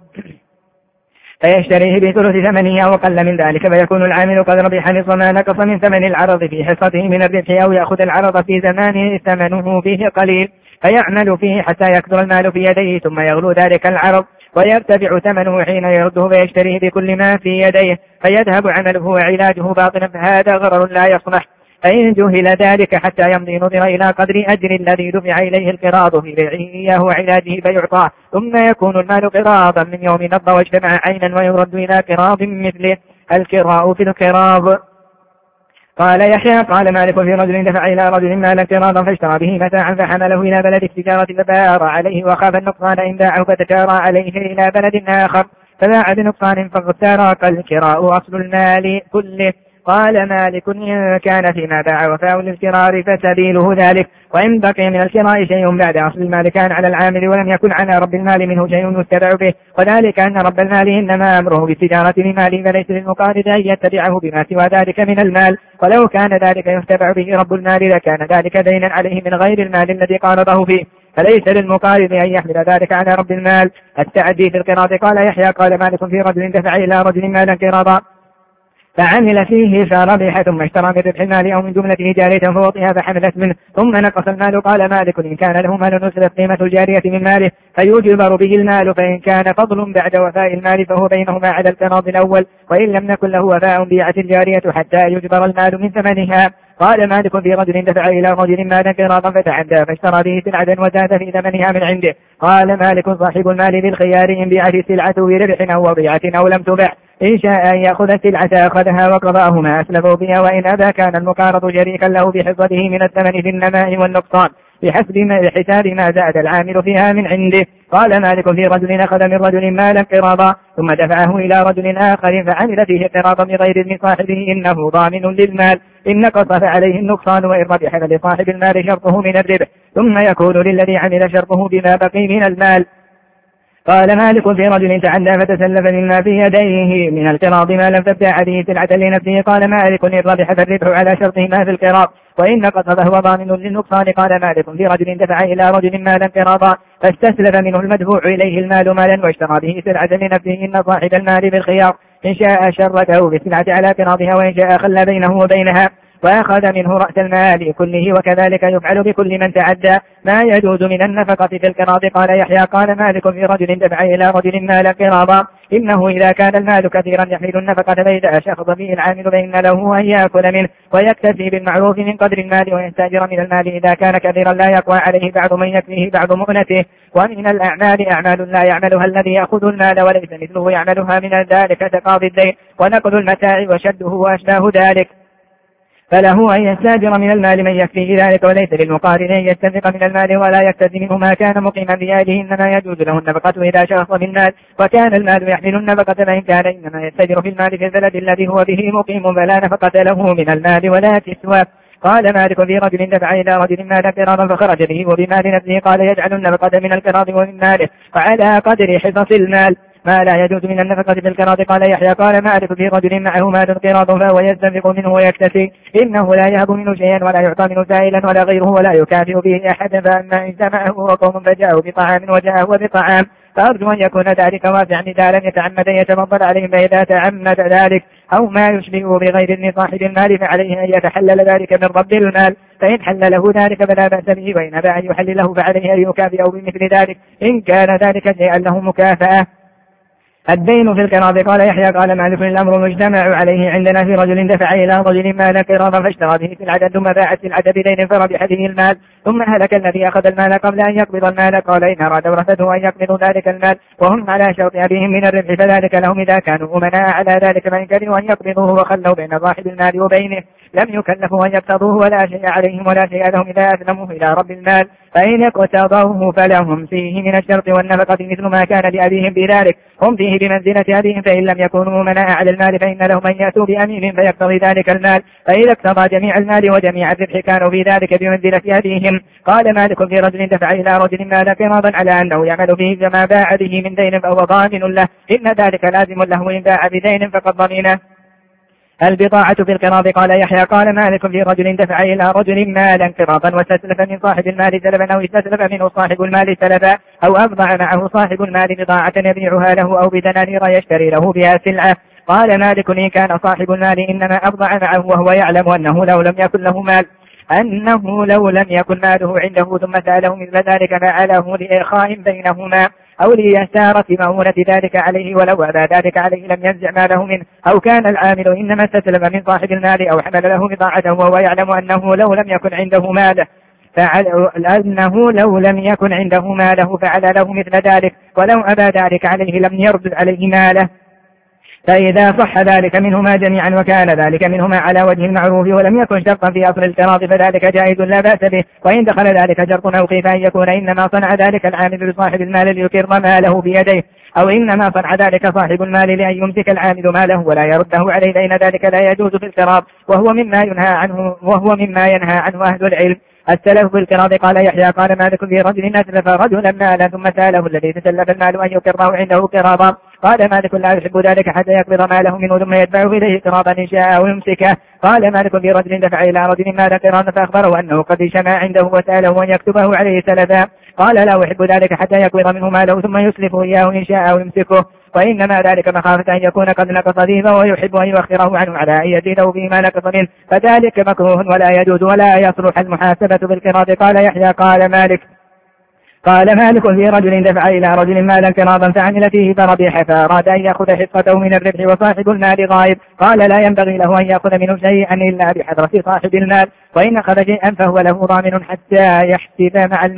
فيشتريه بثلث ثمنه أو أقل من ذلك، فيكون العامل قد ربح نصف ما نقص من ثمن العرض في حصته من الربح، أو يأخذ العرض في زمان ثمنه فيه قليل فيعمل فيه حتى يكثر المال في يديه ثم يغلو ذلك العرض ويرتفع ثمنه حين يرده فيشتريه بكل ما في يديه فيذهب عمله وعلاجه باطلا، فهذا غرر لا يصلح. فإن جهل ذلك حتى يمضي نظر إلى قدر أجر الذي دفع إليه القراض في بيعه إياه وعلاجه فيعطاه، ثم يكون المال قراضا من يوم نض واجتمع عينا ويرد إلى قراض مثله. القراء في القراض. قال يحيى قال مالك في رجل دفع إلى رجل مالا قراضا فاشترى به متاعا فحمله إلى بلد التجارة فبار عليه وخاف النقصان إن باعه فتجارى عليه إلى بلد آخر فباع بنقصان فاغترق الكراء أصل المال كله. قال مالك إن كان فيما باع وفاء للكرار فسبيله ذلك، وإن بقي من الكراء شيء بعد أصل المال كان على العامل ولم يكن على رب المال منه شيء يتبع به، وذلك أن رب المال إنما أمره بالتجارة لماله فليس للمقارض أن يتبعه بما سوى ذلك من المال، ولو كان ذلك يتبع به رب المال لكان ذلك دينا عليه من غير المال الذي قارضه فيه، فليس للمقارض أن يحمل ذلك على رب المال. التعدي في القراض. قال يحيى قال مالك في رجل دفع إلى رجل مالا قراضا فعمل فيه فربح ثم اشترى من ربح المال أو من جملته جارية فوطئها فحملت منه ثم نقص المال. قال مالك إن كان له مال نزلت قيمة الجارية من ماله فيجبر به المال، فإن كان فضل بعد وفاء المال فهو بينهما على القراض الأول، وإن لم نكن له وفاء بيعت الجارية حتى يجبر المال من ثمنها. قال مالك في رجل دفع إلى رجل مالا قراضا فتعدى فاشترى به سلعة وزاد في ثمنها من عنده. قال مالك صاحب المال بالخيار إن بيعت السلعة بربح أو وضيعة أو لم تبع، إن شاء أن يأخذ السلعة أخذها وقضاه ما أسلفوا بها، وإن أبى كان المقارض شريكا له بحفظته من الثمن في النماء والنقصان، بحساب ما زاد العامل فيها من عنده. قال مالك في رجل أخذ من رجل مالا قراضا ثم دفعه إلى رجل آخر فعمل فيه قراضا بغير إذن صاحبه إنه ضامن للمال، إن نقص فعليه النقصان، وإن ربح فلصاحب المال شرطه من الربح، ثم يكون للذي عمل شرطه بما بقي من المال. قال مالك في رجل تعدى فتسلف مما في يديه من القراض ما لم تبتاع به سلعة لنفسه. قال مالك إن ربح فالربح على شرطه ما في القراض، وإن نقص فهو ضامن للنقصان. قال مالك في رجل دفع إلى رجل مالا قراضا فاستسلف منه المدفوع إليه المال مالا واشترى به سلعة لنفسه، إن صاحب المال بالخيار إن شاء شركه بالسلعة على قراضها وإن شاء خلى بينه وبينها وأخذ منه رأس المال كله، وكذلك يفعل بكل من تعدى ما يجوز من النفقة في القراض. قال يحيى قال مالك في رجل دفع إلى رجل مالا قراضا إنه إذا كان المال كثيرا يحمل النفقة فإذا شخص به العامل فإن له أن يأكل منه ويكتفي بالمعروف من قدر المال، ويستأجر من المال إذا كان كثيرا لا يقوى عليه بعض من يكفيه بعض مؤنته. ومن الأعمال أعمال لا يعملها الذي يأخذ المال وليس مثله يعملها من ذلك تقاضي الدين ونقل المتاع وشده وأشباه ذلك، فله أن يستاجر من المال من يكفيه ذلك، وليس للمقارن أن يستنفق من المال ولا يكتفي منه ما كان مقيما بأهله، إنما يجوز له النفقة إذا شخص بالمال وكان المال يحمل النفقة، فإن كان إنما يستاجر في المال في البلد الذي هو به مقيم فلا نفقة له من المال ولا كسوة. قال مالك في رجل دفع إلى رجل مالا قراضا فخرج به وبمال نفسه. قال يجعل النفقة من القراض ومن ماله وعلى قدر حصص المال ما لا يجوز من النفقة في القراض. قال يحيى قال مالك في رجل معه مال قراض فهو يستنفق منه ويكتفي، إنه لا يهب منه شيئا ولا يعطى منه سائلا ولا غيره ولا يكافئ به أحدا. فأما إن سمعه وقوم فجاءوا بطعام وجاءه بطعام فأرجو أن يكون ذلك واسعا إذا لم يتعمد أن يتفضل عليهم، فإذا تعمد ذلك أو ما يشبهه بغير إذن صاحب المال فعليه أن يتحلل ذلك من رب المال، فإن حل له ذلك فلا بأس به، وإن أبى أن يحلله فعليه أن يكافئ بمثل ذلك إن كان ذلك شيئا له مكافأة. الدين في القراض. قال يحيى قال مالك الأمر مجتمع عليه عندنا في رجل دفع إلى رجل مالا قراضا فاشترى به في العدد ثم باع في العدد بدين فربح به المال، ثم هلك الذي أخذ المال قبل أن يقبض المال. قال إن أراد ورثته أن يقبضوا ذلك المال وهم على شرط أبيهم من الربح فذلك لهم إذا كانوا أمناء على ذلك، فإن كرهوا أن يقبضوه وخلوا بين صاحب المال وبينه لم يكلفوا أن يقتضوه ولا شيء عليهم ولا شيء لهم إذا أسلموه إلى رب المال، فإن اقتضوه فلهم فيه من الشرط والنفقة مثل ما كان لأبيهم بذلك، هم فيه بمنزلة أبيهم. فإن لم يكونوا أمناء على المال فإن لهم أن يأتوا بأمين فيقتضي ذلك المال، فإذا اقتضى جميع المال وجميع الربح كانوا في ذلك بمنزلة أبيهم. قال مالك في رجل دفع إلى رجل مالا قراضا على أنه يعمل به فما باع به من دين فهو ضامن له، إن ذلك لازم له إن باع بدين فقد ضمنه. البضاعة في القراض. قال يحيى قال مالك في رجل دفع إلى رجل مالا قراضا واستسلف من صاحب المال سلفا أو استسلف منه صاحب المال سلفا أو أبضع معه صاحب المال بضاعة يبيعها له أو بدنانير يشتري له بها سلعة. قال مالك إن كان صاحب المال إنما أبضع معه وهو يعلم أنه لو لم يكن ماله عنده ثم سأله مثل ذلك فعله لإرخاء بينهما أو ليسارة مؤونة ذلك عليه، ولو أبى ذلك عليه لم ينزع ماله منه، أو كان العامل إنما استسلم من صاحب المال أو حمل له بضاعته وهو يعلم أنه لو لم يكن عنده ماله فعل له مثل ذلك، ولو أبى ذلك عليه لم يرد عليه ماله. فإذا صح ذلك منهما جميعا وكان ذلك منهما على وجه المعروف ولم يكن شرطا في أصل القراض فذلك جائز لا بأس به، وإن دخل ذلك شرط أو خيف أن يكون إنما صنع ذلك العامل لصاحب المال ليكر ماله بيديه، أو إنما صنع ذلك صاحب المال لأن يمسك العامل ماله ولا يرده عليه، فإن ذلك لا يجوز في القراض وهو مما ينهى عنه أهل العلم. السلف في القراض. قال يحيى قال مالك في رجل أسلف رجلا مالا ثم سأله الذي تسلف المال أن يقره عنده قراضا. قال مالك لا يحب ذلك حتى يقبض ماله منه ثم يدفعه إليه قراضا إن شاء أو يمسكه. قال مالك في رجل دفع إلى رجل مالا قراضا فأخبره أنه قد شمع عنده وسأله أن يكتبه عليه سلفا. قال لا أحب ذلك حتى يقبض منه ماله ثم يسلفه إياه إن شاء أو يمسكه، وإنما ذلك مخافة أن يكون قد نقص فيه فهو يحب أن يؤخره عنه على أن يزيده فيما نقص منه، فذلك مكروه ولا يجوز ولا يصلح المحاسبة بالقراض. قال يحيى قال مالك في رجل دفع إلى رجل مالا قراضا فعمل فيه فربح فأراد أن يأخذ حصته من الربح وصاحب المال غائب. قال لا ينبغي له أن يأخذ منه شيئا إلا بحضرة صاحب المال، وإن أخذ شيئا فهو له ضامن حتى يحسب مع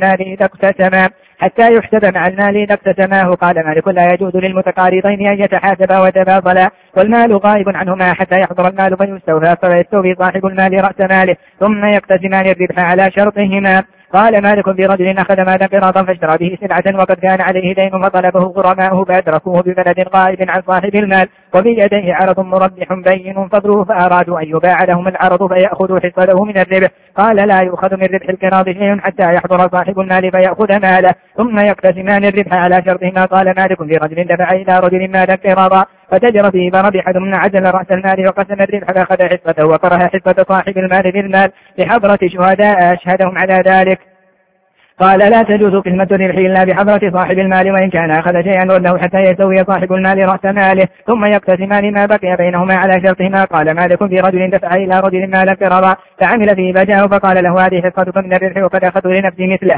المال إذا اقتسماه. قال مالك لا يجوز للمتقارضين أن يتحاسبا وتباطلا والمال غائب عنهما حتى يحضر المال فيستوفي صاحب المال رأس ماله ثم يقتسمان الربح على شرطهما. قال مالك في رجل أخذ مالا قراضا فاشترى به سلعة وقد كان عليه دين فطلبه غرماؤه فأدركوه ببلد غائب عن صاحب المال وفي يديه عرض مربح بين فضله فأرادوا أن يباع لهم العرض فيأخذوا حصته من الربح. قال لا يؤخذ من ربح القراض شيء حتى يحضر صاحب المال فيأخذ ماله ثم يقتسمان الربح على شرطهما. قال مالك في رجل دفع إلى رجل مالا قراضا فتجر فيه فربح ثم عدل رأس المال وقسم الربح فأخذ حصته وكره حصة صاحب المال بالمال لحضرة شهداء أشهدهم على ذلك. قال لا تجوز قسمة الربح إلا بحضرة صاحب المال وإن كان أخذ شيئا رده حتى يسوي صاحب المال رأس ماله ثم يقتسمان ما بقي بينهما على شرطهما. قال مالك في رجل دفع إلى رجل مالا قراضا فعمل فيه فجاءه فقال له هذه حصتك من الربح وقد أخذت لنفسي مثله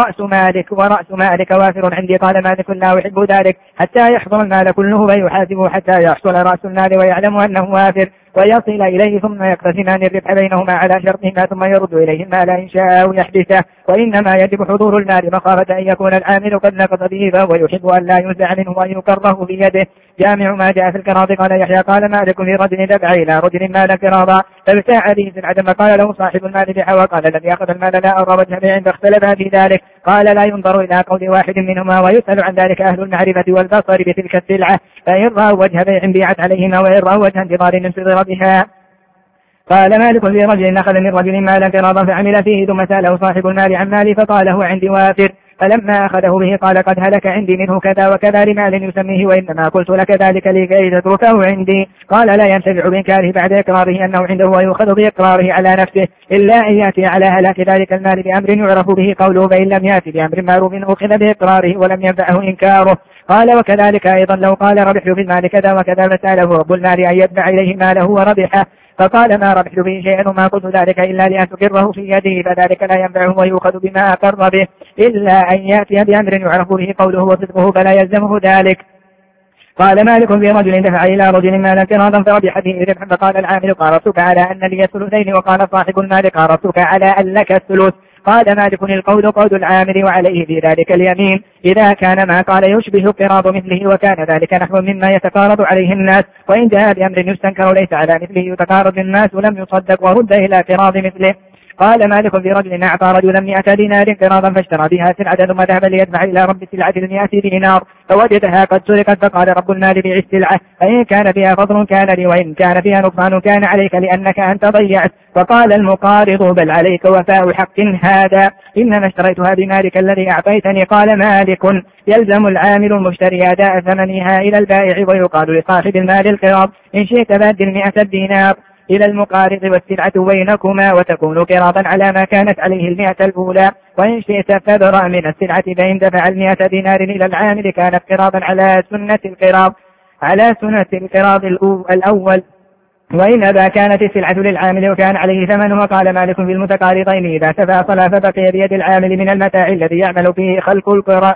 ورأس مالك وافر عندي. قال مالك لا أحب ذلك حتى يحضر المال كله فيحاسبه حتى يحصل رأس المال ويعلم أنه وافر ويصل إليه ثم يقتسمان الربح بينهما على شرطهما ثم يرد إليه المال إن شاء أو يحبسه. وإنما يجب حضور المال مخافة أن يكون العامل قد نقض به فهو يحب أن لا ينزع منه وأن يكره في يده. جامع ما جاء في القراض. قال يحيى قال مالك في رجل دفع إلى رجل مالا قراضا فابتاع به سلعة فقال له صاحب المال بيع وقال لم يأخذ المال لا أرى وجه بيع فاختلفا في ذلك. قال لا ينظر إلى قول واحد منهما ويسأل عن ذلك أهل المعرفة والبصر بتلك السلعة فإن رأوا وجه بيع بيعت عليهما وإن رأوا وجه انتظار انتظر بها. قال مالك في رجل أخذ من رجل مالا قراضا فعمل فيه ثم سأله صاحب المال عن مالي فقال هو عندي وافر فلما أخذه به قال قد هلك عندي منه كذا وكذا لمال يسميه وإنما قلت لك ذلك لكي تتركه عندي. قال لا ينتفع بإنكاره بعد إقراره أنه عنده ويؤخذ بإقراره على نفسه إلا أن يأتي على هلاك ذلك المال بأمر يعرف به قوله فإن لم يأتي بأمر معروف أخذ بإقراره ولم ينفعه إنكاره. قال وكذلك أيضا لو قال ربحت في المال كذا وكذا فسأله رب المال أن يدفع إليه ماله وربحه فقال ما ربحت به شيئا وما قلت ذلك إلا لأن تقره في يده فذلك لا ينفعه ويؤخذ بما أقر به إلا أن يأتي بأمر يعرف به قوله وصدقه فلا يلزمه ذلك. قال مالك في رجل دفع إلى رجل مالا قراضا فربح به ربحا فقال العامل قارصتك على أن لي الثلثين وقال صاحب المال قارصتك على أن لك الثلث. قال مالك القول قول العامل وعليه في ذلك اليمين إذا كان ما قال يشبه قراض مثله وكان ذلك نحو مما يتقارض عليه الناس وإن جاء بأمر يستنكر ليس على مثله يتقارض الناس ولم يصدق ورد إلى قراض مثله. قال مالك في رجل أعطى رجلا 100 دينار قراضا فاشترى بها سلعة ثم ذهب ليدفع إلى رب السلعة 100 دينار فوجدها قد سرقت فقال رب المال بيع السلعة فإن كان فيها فضل كان لي وإن كان فيها نقصان كان عليك لأنك أنت ضيعت. فقال المقارض بل عليك وفاء حق هذا إنما اشتريتها بمالك الذي أعطيتني. قال مالك يلزم العامل المشتري أداء ثمنها إلى البائع ويقال لصاحب المال القراض إن شئت بادل 100 دينار إلى المقارض والسلعة بينكما وتكون قراضا على ما كانت عليه 100 الأولى وإن شئت فبرأ من السلعة فإن دفع 100 دينار إلى العامل كانت قراضا على سنة القراض الأول وإن أبا كانت السلعة للعامل وكان عليه ثمن. وقال مالك في المتقارضين إذا تفاصل فبقي بيد العامل من المتاع الذي يعمل فيه خلق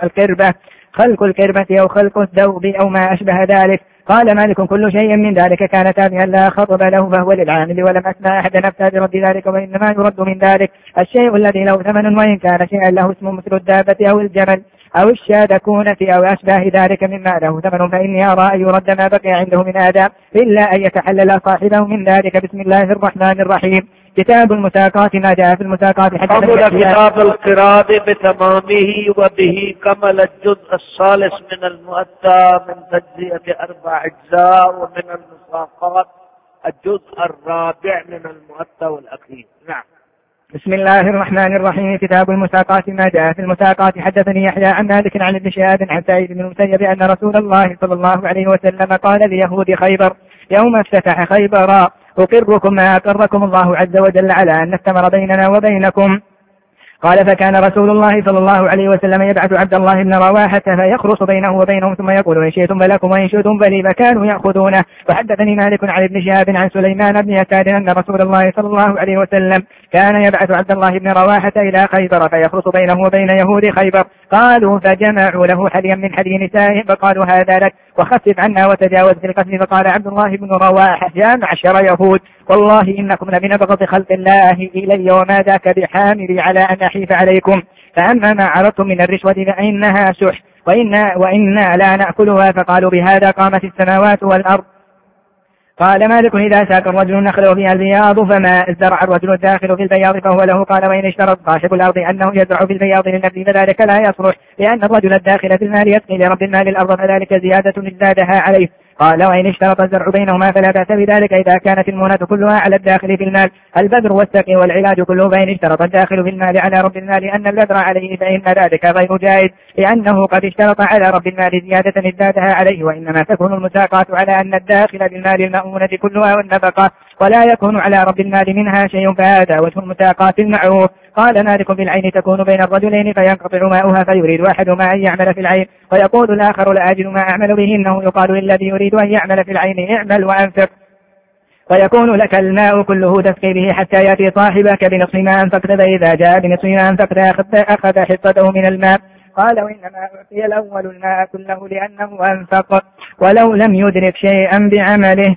القربة أو خلق الثوب أو ما أشبه ذلك. قال مالك كل شيء من ذلك كان تابعا لا خطب له فهو للعامل ولم أسمع أحد نفسه برد ذلك وإنما يرد من ذلك الشيء الذي له ثمن وإن كان شيئا له اسم مثل الدابة أو الجمل أو الشادكونة أو أشباه ذلك مما له ثمن فإني أرى أن يرد ما بقي عنده من آداب إلا أن يتحلل صاحبه من ذلك. بسم الله الرحمن الرحيم. كتاب المساقات ما جاء في المساقات قبل كتاب القراض بتمامه وبه كمل الجزء الثالث من المؤتى من تجزئة 4 أجزاء ومن المساقات الجزء الرابع من المؤتى والأخير. نعم. بسم الله الرحمن الرحيم. كتاب المساقات ما جاء في المساقات. حدثني يحيى عن مالك عن ابن شهاب عن سعيد بن المسيب أن رسول الله صلى الله عليه وسلم قال ليهود خيبر يوم افتتح خيبر أقركم ما أقركم الله عز وجل على أن الثمر بيننا وبينكم. قال فكان رسول الله صلى الله عليه وسلم يبعث عبد الله بن رواحة فيخرص بينه وبينهم ثم يقول إن شئتم فلكم وإن شئتم فلي فكانوا يأخذونه. وحدثني مالك عن ابن شهاب عن سليمان بن يسار أن رسول الله صلى الله عليه وسلم كان يبعث عبد الله بن رواحة إلى خيبر فيخرص بينه وبين يهود خيبر. قالوا فجمعوا له حليا من حلي نسائهم فقالوا هذا لك وخفف عنا وتجاوز في القسم. فقال عبد الله بن رواحة يا معشر يهود والله إنكم لمن أبغض خلق الله إلي وما ذاك بحامل على أن أحيف عليكم. فأما ما عرضتم من الرشوة فإنها سح وإنا لا نأكلها. فقالوا بهذا قامت السماوات والأرض. قال مالك إذا ساق الرجل النخل وفيها البياض فما زرع الرجل الداخل في البياض فهو له. قال وإن اشترط صاحب الأرض أنه يزرع في البياض للنفس فذلك لا يصلح، لأن الرجل الداخل في المال يسقي لرب المال الأرض فذلك زيادة ازدادها عليه. قال وإن اشترط الزرع بينهما فلا بأس بذلك إذا كانت المونة كلها على الداخل في المال البذر والسقي والعلاج كله. فإن اشترط الداخل في المال على رب المال أن البذر عليه فإن ذلك غير جائز، لأنه قد اشترط على رب المال زيادة ازدادها عليه، وإنما تكون المساقات على أن الداخل بالمال المؤونة كلها والنفقة، ولا يكون على رب المال منها شيء، فهذا وجه المساقات المعروف. قال مالك بالعين تكون بين الرجلين فينقطع ماؤها فيريد أحدهما أن يعمل في العين ويقول الآخر لا أجد ما أعمل به، إنه يقال للذي يريد أن يعمل في العين اعمل وأنفق، ويكون لك الماء كله تسقي به حتى يأتي صاحبك بنصف ما أنفقت، فإذا جاء بنصف ما أنفقت أخذ حصته من الماء. قال وإنما أعطي الأول الماء كله لأنه أنفق، ولو لم يدرك شيئا بعمله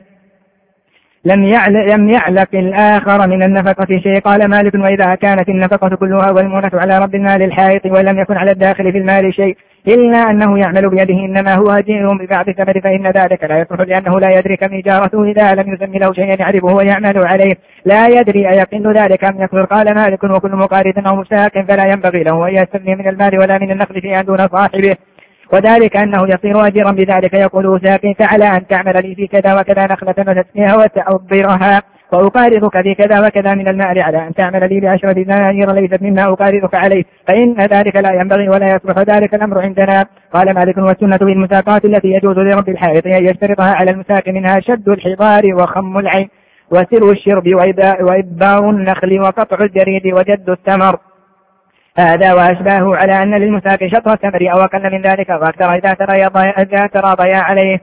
لم يعلق الآخر من النفقة شيء. قال مالك وإذا كانت النفقة كلها والمونة على رب المال الحائط ولم يكن على الداخل في المال شيء إلا أنه يعمل بيده إنما هو هجير ببعض الثمر فإن ذلك لا يصلح، لأنه لا يدري كم إجارته إذا لم يسمي له شيئا يعرفه ويعمل عليه، لا يدري أيقل ذلك أم يكثر. قال مالك وكل مقارض أو مستاق فلا ينبغي له أن يستغني من المال ولا من النخل شيئا دون صاحبه، وذلك أنه يصير أجيرا بذلك. يقول ساقي فعلى أن تعمل لي في كذا وكذا نخلة وتسقيها وتأضرها، وأقارضك في كذا وكذا من المال على أن تعمل لي ب10 دنانير ليست مما أقارضك عليه، فإن ذلك لا ينبغي ولا يصلح ذلك الأمر عندنا. قال مالك والسنة بالمساقات التي يجوز لرب الحائط أن يشترطها على المساق منها شد الحضار وخم العين وسر الشرب وإبار النخل وقطع الجريد وجد الثمر، هذا وأشباهه على أن للمساق شطر التمر أو أقل من ذلك وأكثر إذا تراضيا عليه،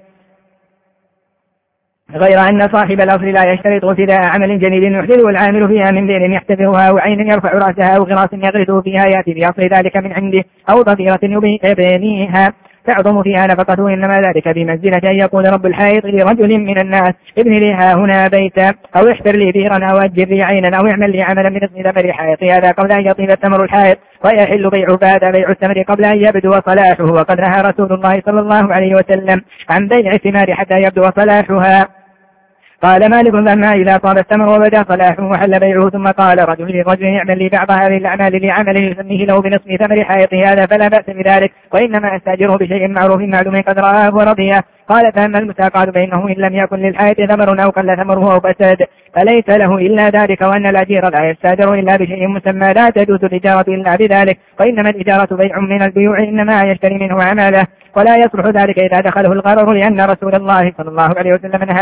غير أن صاحب الأصل لا يشترط ابتداء عمل جديد يحدثه العامل فيها من بئر يحتفرها أو عين يرفع رأسها أو غراس يغرسه فيها يأتي بأصل ذلك من عنده أو ضفيرة يبنيها تعظم فيها نفقته، إنما ذلك بمنزلة أن يقول رب الحائط لرجل من الناس ابن لي ها هنا بيتا أو احفر لي بئرا أو أجر لي عينا أو اعمل لي عملا من اسم ثمر حائط هذا قبل أن يطيب الثمر الحائط ويحل بيع فهذا بيع الثمر قبل أن يبدو صلاحه. وقد نهى رسول الله صلى الله عليه وسلم عن بيع الثمار حتى يبدو صلاحها. قال مالك فما إذا طاب الثمر وبدا صلاحه وحل بيعه ثم قال رجل لرجل يعمل لي بعض هذه الأعمال لعمل يسميه له بنصف ثمر حائط هذا فلا بأس بذلك، وإنما أستأجره بشيء معروف معلوم قد رآه ورضيه. قال فأما المساقات بينه إن لم يكن للحائط ثمر أو قل ثمره أو فساد فليس له إلا ذلك، وأن الأجير لا يستأجر إلا بشيء مسمى لا تجوز الإجارة إلا بذلك، وإنما الإجارة بيع من البيوع إنما يشتري منه عماله، ولا يصلح ذلك إذا دخله الغرر، لأن رسول الله صلى الله عليه وسلم نهى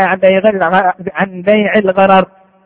عن بيع الغرر.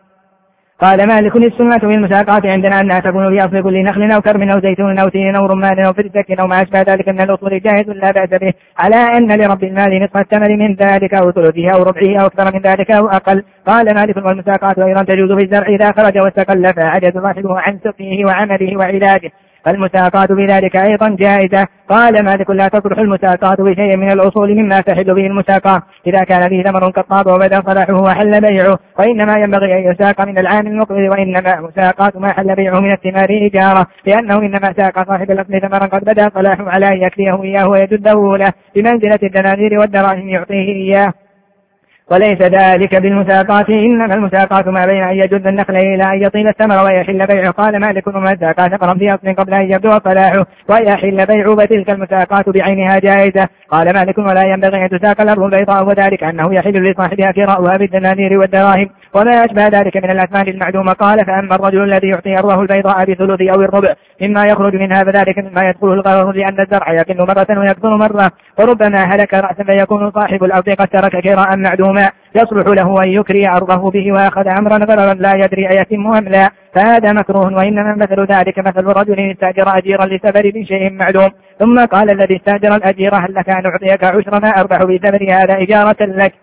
قال مالك السنة بالمساقات عندنا أنها تكون في أصل كل نخل أو كرم أو زيتون أو تين أو رمان أو فرزك أو ما أشبه ذلك من الأصول جاهز لا بأس به، على أن لرب المال نصف الثمر من ذلك أو ثلثه أو ربعه أو أكثر من ذلك أو أقل. قال مالك والمساقات أيضا تجوز في الزرع إذا خرج واستقل فعجز صاحبه عن سقيه وعمله وعلاجه، فالمساقات بذلك أيضا جائزة. قال مالك لا تصلح المساقات بشيء من الأصول مما تحل به المساقات إذا كان فيه ثمر قد طاب وبدا صلاحه وحل بيعه، وإنما ينبغي أن يساق من العام المقبل، وإنما مساقات ما حل بيعه من الثمار إجارة، لأنه إنما ساق صاحب الأصل ثمرا قد بدا صلاحه على أن يكفيه إياه ويجده له بمنزلة الدنانير والدراهم يعطيه إياه، وليس ذلك بالمساقات، إنما المساقات ما بين أن يجد النخل إلى أن يطيل الثمر ويحل بيعه. قال مالك ومن ساقى ثمرا في أصل قبل أن يبدو صلاحه ويحل بيعه فتلك المساقات بعينها جائزة. قال مالك ولا ينبغي أن تساق الأرض البيضاء، وذلك أنه يحل لصاحبها كراؤها بالدنانير والدراهم وما أشبه ذلك من الأثمان المعدومة. قال فأما الرجل الذي يعطي أرضه البيضاء بثلث أو الربع مما يخرج منها فذلك مما يدخله الغرر، لأن الزرع يقل مرة ويكثر مرة، وربما هلك رأسا فيكون صاحب الأرض قد ترك كراء معدوما يصلح له أن يكري أرضه به وأخذ أمرا غررا لا يدري أيتم أم لا، فهذا مكروه. وإنما مثل ذلك مثل رجل استأجر أجيرا لسفر بشيء معلوم ثم قال الذي استأجر الأجير هل لك أن أعطيك 10 ما أربح بثمر هذا إجارة لك،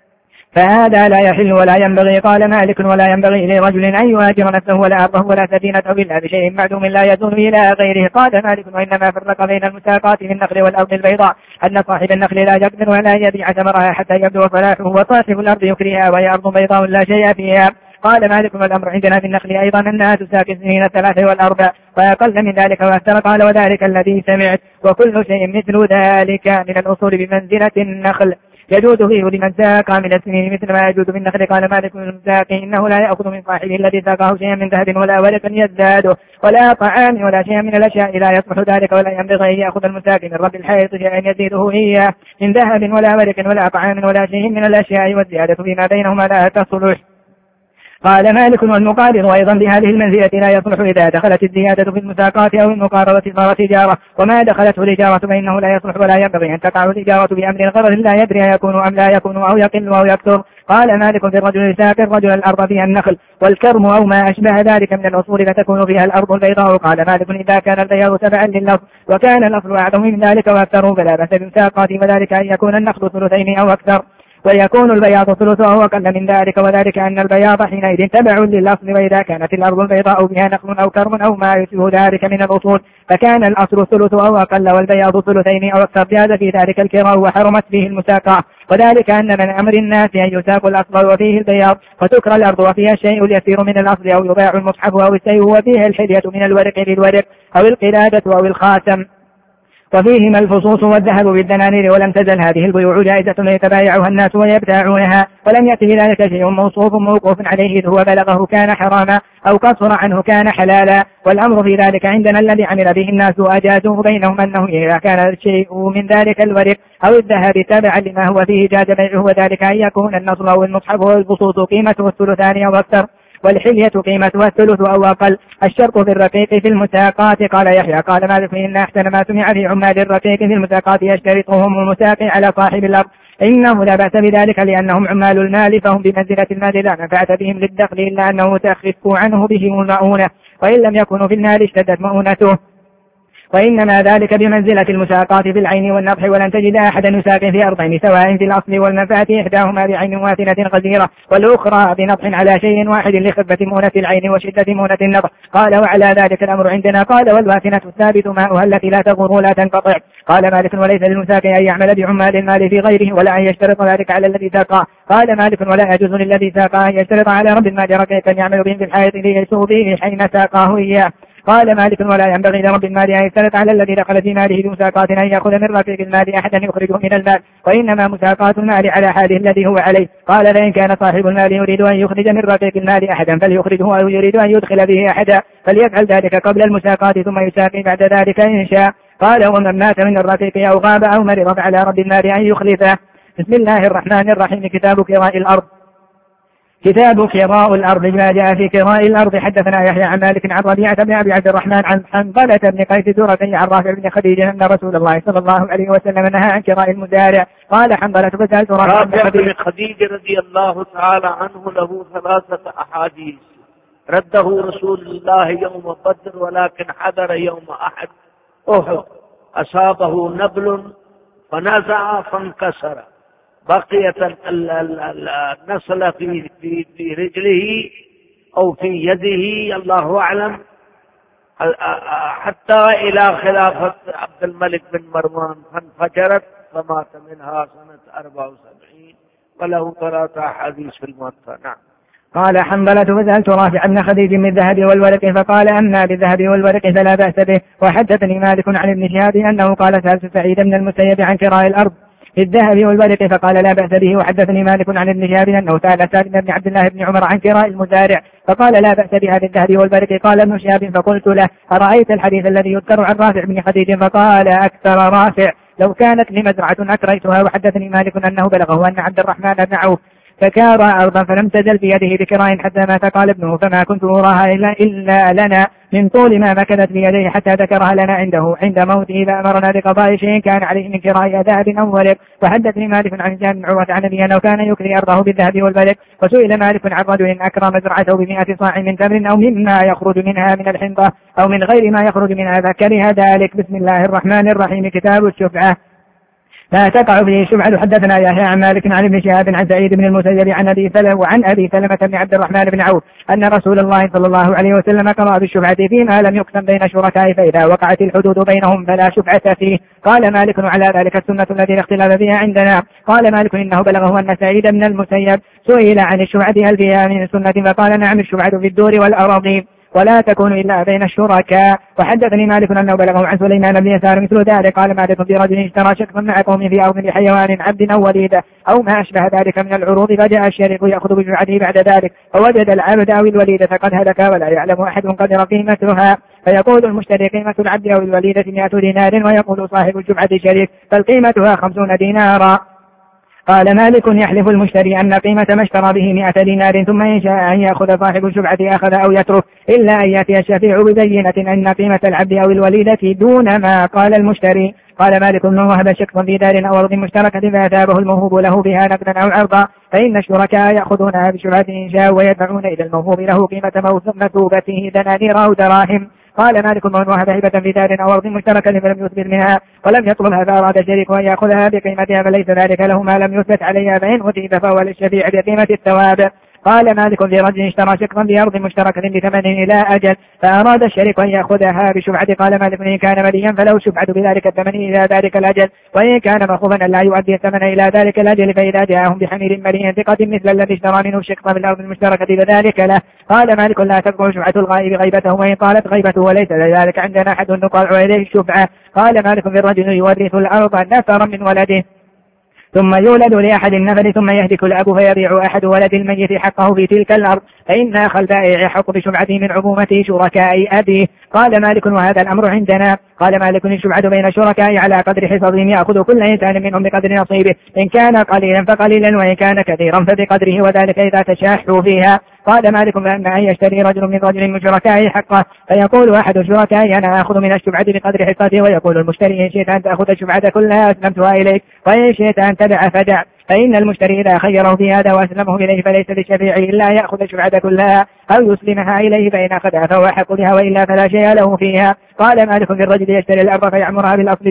فهذا لا يحل ولا ينبغي. قال مالك ولا ينبغي لرجل أن يهاجر نفسه ولا أرضه ولا سفينته إلا بشيء معدوم لا يزول إلى غيره. قال مالك وإنما فرق بين المساقات في النخل والأرض البيضاء أن صاحب النخل لا يقدر ولا يبيع ثمرها حتى يبدو صلاحه، وصاحب الأرض يكريها وهي أرض بيضاء لا شيء فيها. قال مالك والأمر عندنا في النخل أيضا أنها تساقي السنين 3 والأربع وأقل من ذلك وأكثر. قال وذلك الذي سمعت، وكل شيء مثل ذلك من الأصول بمنزلة النخل. يجوز فيه لمن ساق من السنين مثل ما يجوز في النخل. قال مالك بن المساق إنه لا يأخذ من صاحبه الذي ساقه شيئا من ذهب ولا ورق يزداده ولا طعام ولا شيء من الأشياء لا يصلح ذلك، ولا ينبغي أن يأخذ المساق من رب الحائط شيئا يزيده إياه من ذهب ولا ورق ولا طعام ولا شيء من الأشياء، والزيادة فيما بينهما لا تصلح. قال مالك والمقارن أيضا بهذه المنزلة لا يصلح إذا دخلت الزيادة في المساقات أو المقاربة صار تجارة، وما دخلته الإجارة فإنه لا يصلح ولا ينبغي أن تقع الإجارة بأمر غرض لا يدري يكون أم لا يكون أو يقل أو يكثر. قال مالك في الرجل يساق الرجل الأرض فيها النخل والكرم أو ما أشبه ذلك من الأصول فتكون فيها الأرض البيضاء. قال مالك إذا كان البياض تبعا للأصل وكان الأصل أعظم من ذلك وأكثر فلا بأس بالمساقات، وذلك أن يكون النخل ثلثين أو أكثر ويكون البياض ثلث أو أقل من ذلك، وذلك أن البياض حينئذ تبع للأصل. وإذا كانت الأرض البيضاء بها نخل أو كرم أو ما يشبه ذلك من الأصول فكان الأصل ثلث أو أقل والبياض ثلثين أو أكثر جاز في ذلك الكراء وحرمت فيه المساقة، وذلك أن من أمر الناس أن يساق الأصل وفيه البياض فتكرى الأرض وفيها الشيء اليسير من الأصل أو يباع المصحف أو السيف وفيها الحلية من الورق للورق أو القلادة أو الخاتم وفيهما الفصوص والذهب بالدنانير. ولم تزل هذه البيوع جائزة يتبايعها الناس ويبتاعونها، ولم يأتي ذلك شيء موقوف عليه إذ هو بلغه كان حراما أو قصر عنه كان حلالا. والأمر في ذلك عندنا الذي عمل به الناس وأجازوه بينهم أنه إذا كان الشيء من ذلك الورق أو الذهب تابعا لما هو فيه جاز بيعه، وذلك أن يكون النصر أو المصحف والبسوط قيمته الثلثان أو أكثر والحلية قيمتها الثلث أو أقل. الشرط في الرقيق في المساقات. قال يحيى قال مالك إن أحسن ما سمع في عمال الرقيق في المساقات يشترطهم المساقي على صاحب الأرض إنه لا بأس بذلك لأنهم عمال المال فهم بمنزلة المال لا منفعة بهم للدخل إلا أنه تخف عنه بهم المؤونة، وإن لم يكونوا في المال اشتدت مؤونته، وإنما ذلك بمنزلة المساقات في العين والنضح. ولن تجد أحدا يساق في أرضين سواء في الأصل والمنفعة إحداهما بعين واثنة غزيرة والأخرى بنضح على شيء واحد لخفة مؤنة العين وشدة مؤنة النضح. قال وعلى ذلك الأمر عندنا. قال والواثنة الثابت ماؤها التي لا تغر ولا تنقطع. قال مالك وليس للمساق أن يعمل بعمال المال في غيره ولا أن يشترط ذلك على الذي ساقه. قال مالك ولا يجوز للذي ساقه أن يشترط على رب المال رقيقا يعمل بهم في الحائط ليسوء به حين ساقاه إياه. قال مالك ولا ينبغي لرب المال أن يشترط على الذي دخل في ماله بمساقات أن يأخذ من رقيق المال أحدا يخرجه من المال، وإنما مساقات المال على حاله الذي هو عليه. قال فإن كان صاحب المال يريد أن يخرج من رقيق المال أحدا فليخرجه، أو يريد أن يدخل به أحدا فليفعل ذلك قبل المساقات ثم يساقي بعد ذلك إن شاء. قال ومن مات من الرقيق أو غاب أو مرض فعلى رب المال أن يخلفه. بسم الله الرحمن الرحيم. كتاب كراء الأرض. كتاب كراء الأرض ما جاء في كراء الأرض. حدثنا يحيى عن مالك عن ربيعة بن أبي عبد الرحمن عن حنظلة بن قيس زرقي عن رافع بن خديجة أن رسول الله صلى الله عليه وسلم نهى عن كراء المزارع. قال حنظلة فسألت رافع بن خديجة رضي الله تعالى عنه له 3 أحاديث رده رسول الله يوم بدر، ولكن حضر يوم أحد أصابه نبل فنزع فانكسر، بقيت النصلة في رجله أو في يده الله أعلم حتى إلى خلافة عبد الملك بن مروان فانفجرت فمات منها سنة 74 وله 3 أحاديث في الموطأ. نعم. قال حنظلة فسألت رافع بن خديج من الذهب والورق فقال أما بالذهب والورق فلا بأس به. وحدثني مالك عن ابن شهاب أنه قال سألت سعيد بن المسيب عن كراء الأرض في الذهب والورق فقال لا بأس به. وحدثني مالك عن ابن شهاب أنه سأل سالم بن عبد الله بن عمر عن كراء المزارع فقال لا بأس بها بالذهب والورق. قال ابن شهاب فقلت له أرأيت الحديث الذي يذكر عن رافع بن خديج؟ فقال أكثر رافع لو كانت لمزرعة أكريتها. وحدثني مالك أنه بلغه أن عبد الرحمن بن عوف فكار أرضا فلم تزل بيده بكراء حتى مات. قال ابنه فما كنت أراها إلا لنا من طول ما مكثت بيديه حتى ذكرها لنا عند موته فأمرنا بقضاء شيء كان عليه من كراء ذهب أو ورق. وحدثني مالك عن هشام بن عروة عن أبيه أنه كان يكري أرضه بالذهب والورق. وسئل مالك عن رجل أكرى مزرعته ب100 صاع من تمر أو مما يخرج منها من الحنطة أو من غير ما يخرج منها فكره ذلك. بسم الله الرحمن الرحيم. كتاب الشفعة. لا تقع به الشفعة. حدثنا يحيى عن مالك عن ابن شهاب عن سعيد بن المسيب عن أبي سلمة بن عبد الرحمن بن عوف أن رسول الله صلى الله عليه وسلم قضى بالشفعة فيما لم يقسم بين شركاء فإذا وقعت الحدود بينهم فلا شفعة فيه. قال مالك على ذلك السنة التي لا اختلاف فيها عندنا. قال مالك إنه بلغه أن سعيد بن المسيب سئل عن الشفعة هل فيها من سنة فقال نعم الشفعة في الدور والأراضي. ولا تكون إلا بين الشركاء. وحدثني مالك أنه بلغه عن سليمان بن يسار مثل ذلك. قال مالك في رجل اشترى شقفا مع قوم في أرض لحيوان عبد أو وليدة أو ما أشبه ذلك من العروض، فجاء الشريك يأخذ بجمعته بعد ذلك فوجد العبد أو الوليدة قد هلك ولا يعلم أحد قدر قيمتها، فيقول المشتري قيمة العبد أو الوليدة 100 دينار، ويقول صاحب الجمعة شريك فالقيمتها 50 دينارا. قال مالك يحلف المشتري أن قيمة ما اشترى به 100 دينار، ثم إن شاء أن يأخذ صاحب الشفعة أخذ أو يترك، إلا أن يأتي الشفيع ببينة أن قيمة العبد أو الوليدة دون ما قال المشتري. قال مالك من وهب شقا في دار أو أرض مشتركة فأثابه الموهوب له بها نقدا أو عرضا، فإن الشركاء يأخذونها بشفعة إن شاء ويدفعون إلى الموهوب له قيمة مثوبته دنانير أو دراهم. قال مالك من وهب هبة في دار أو أرض مشتركة فلم يثبت منها ولم يطلبها فأراد الشريك أن يأخذها بقيمتها فليس ذلك له ما لم يثبت عليها، فإن أثيب فهو للشفيع بقيمة الثواب. قال مالك في رجل اشترى شقا في أرض مشتركة بثمن إلى أجل فأراد الشريك أن يأخذها بشفعة. قال مالك إن كان مليا فله شفعة بذلك الثمن إلى ذلك الأجل، وإن كان مخوفا أن لا يؤدي الثمن إلى ذلك الأجل فإذا جاءهم بحمير مليء ثقة مثل الذي اشترى منه الشقة في الأرض المشتركة فذلك له. قال مالك لا تبقى شفعة الغائب غيبته وإن طالت غيبته وليس لذلك عندنا أحد نقال إليه الشفعة. قال مالك في الرجل يورث الأرض نفرا من ولده ثم يولد لأحد النفر ثم يهلك الأب فيبيع أحد ولد الميت حقه في تلك الأرض، فإن أخ البائع حق بشفعته من عمومة شركاء أبيه. قال مالك وهذا الأمر عندنا. قال مالك الشفعة بين الشركاء على قدر حصصهم يأخذ كل إنسان منهم بقدر نصيبه، إن كان قليلا فقليلا وإن كان كثيرا فبقدره، وذلك إذا تشاحوا فيها. قال مالك بأن أن يشتري رجل من رجل من شركائه حقه فيقول أحد الشركاء أنا أخذ من الشفعة بقدر حصته، ويقول المشتري إن شئت أن تأخذ الشفعة كلها أسلمتها إليك وإن شئت أن تدع فدع، فإن المشتري إذا خيره في هذا وأسلمه إليه فليس للشفيع إلا يأخذ الشفعة كلها أو يسلمها إليه، فإن أخذها فهو حق بها وإلا فلا شيء له فيها. قال مالك في الرجل يشتري الأرض فيعمرها بالأصل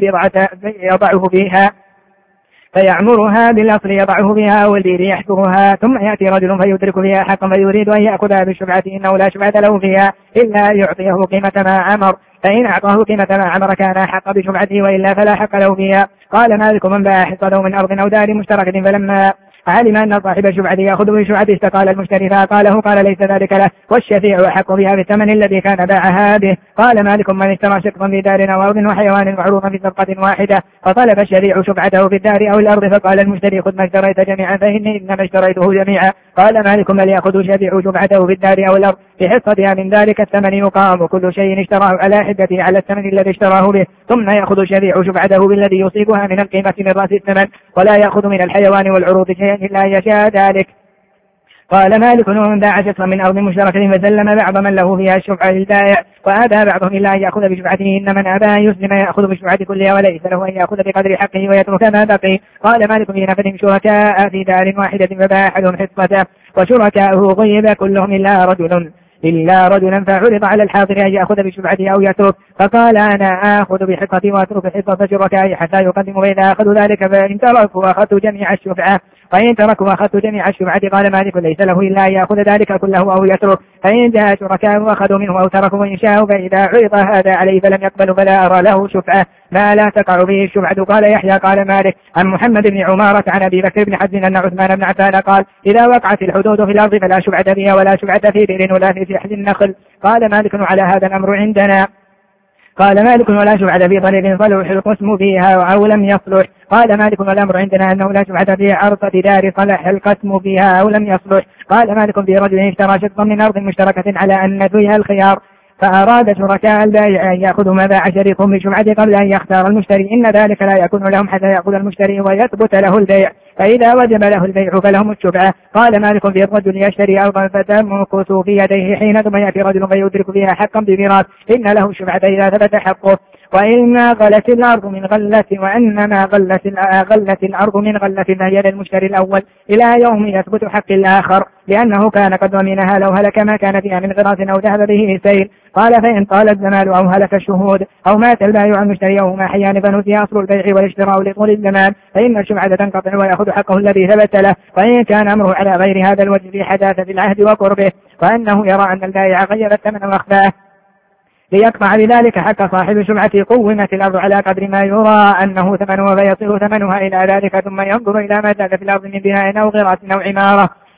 يضعه فيها والبير يحفرها، ثم يأتي رجل فيدرك فيها حقا فيريد أن يأخذها بالشفعة إنه لا شفعة له فيها إلا يعطيه قيمة ما عمر، فإن أعطاه قيمة ما عمر كان حق بشفعته وإلا فلا حق له فيها. قال مالك من باع حصته من أرض أو دار مشتركة فلما علم أن صاحب الشفعة يأخذ بالشفعة استقال المشتري فقاله قال ليس ذلك له والشفيع حق بها بالثمن الذي كان باعها به. قال مالك من اشترى شقا في دار أو أرض وحيوان معروفا في صفقة واحدة فطلب الشفيع شفعته في الدار أو الأرض فقال المشتري خذ ما اشتريت جميعا فإني إنما اشتريته جميعا. قال مالك بل يأخذ الشفيع شفعته في الدار أو الأرض بحصتها من ذلك الثمن يقام كل شيء اشتراه على حدته على الثمن الذي اشتراه به، ثم يأخذ الشفيع شفعته بالذي يصيبها من القيمة من رأس الثمن ولا يأخذ من الحيوان والعروض شيئا إلا يشاء ذلك. قال مالك ومن باع شقا من أرض مشتركة فسلم بعض من له فيها الشفعة للبائع وأبى بعضهم إلا أن يأخذ بشفعته، إن من أبى أن يسلم يأخذ بشفعة كلها وليس له أن يأخذ بقدر حقه ويترك ما بقي. قال مالك في نفر شركاء في دار واحدة فباع أحدهم حصته وشركاؤه غيب كلهم إلا رجلا فعرض على الحاضر أن يأخذ بشفعته أو يترك فقال أنا آخذ بحصتي وأترك حصة شركائي حتى يقدم بين أخذ ذلك، فإن تركوا أخذت جميع الشفعة فإن تركوا أخذت جميع الشفعة. قال مالك ليس له إلا أن يأخذ ذلك كله أو يترك، فإن جاء شركاء أخذوا منه أو تركوا إن شاءوا، فإذا عرض هذا عليه فلم يقبل فلا أرى له شفعة ما لا تقع به الشفعة. قال يحيى قال مالك عن محمد بن عمارة عن أبي بكر بن حزم أن عثمان بن عفان قال إذا وقعت الحدود في الأرض فلا شفعة فيها ولا شفعة في بئر ولا في سحل النخل. قال مالك على هذا الأمر عندنا. قال مالك ولا شفعة في طريق صلح القسم فيها أو لم يصلح. قال مالك والأمر عندنا أنه لا شفعة في عرضة دار صلح القسم فيها أو لم يصلح. قال مالك في رجل اشترى شقا من أرض مشتركة على أن فيها الخيار فأراد شركاء البائع أن يأخذوا ما باع شريكهم بشفعة قبل أن يختار المشتري، إن ذلك لا يكون لهم حتى يأخذ المشتري ويثبت له البيع، فإذا وجب له البيع فلهم الشفعة. قال مالك في الرجل يشتري أرضا فتمكث في يديه حين ثم يأتي رجل فيدرك فيها حقا بميراث إن له الشفعة إذا ثبت حقه، وإن غلت الأرض من غلة وأنما غلت الأرض من غلة فهي للمشتري الأول إلى يوم يثبت حق الآخر، لأنه كان قد ضمنها لو هلك ما كان فيها من غراس أو ذهب به سيل. قال فإن طال الزمان أو هلك الشهود أو مات البائع المشتري أو ما حيان فنسي أصل البيع والاشتراء لطول الزمان فإن الشفعة تنقطع ويأخذ حقه الذي ثبت له، وإن كان أمره على غير هذا الوجه في حداثة العهد وقربه وأنه يرى أن البائع غير الثمن وأخفاه ليقطع بذلك حق صاحب الشفعة قومت الأرض على قدر ما يرى أنه ثمنها فيصل ثمنها إلى ذلك، ثم ينظر إلى ما زاد في الأرض من بناء أو غراس أو عمارة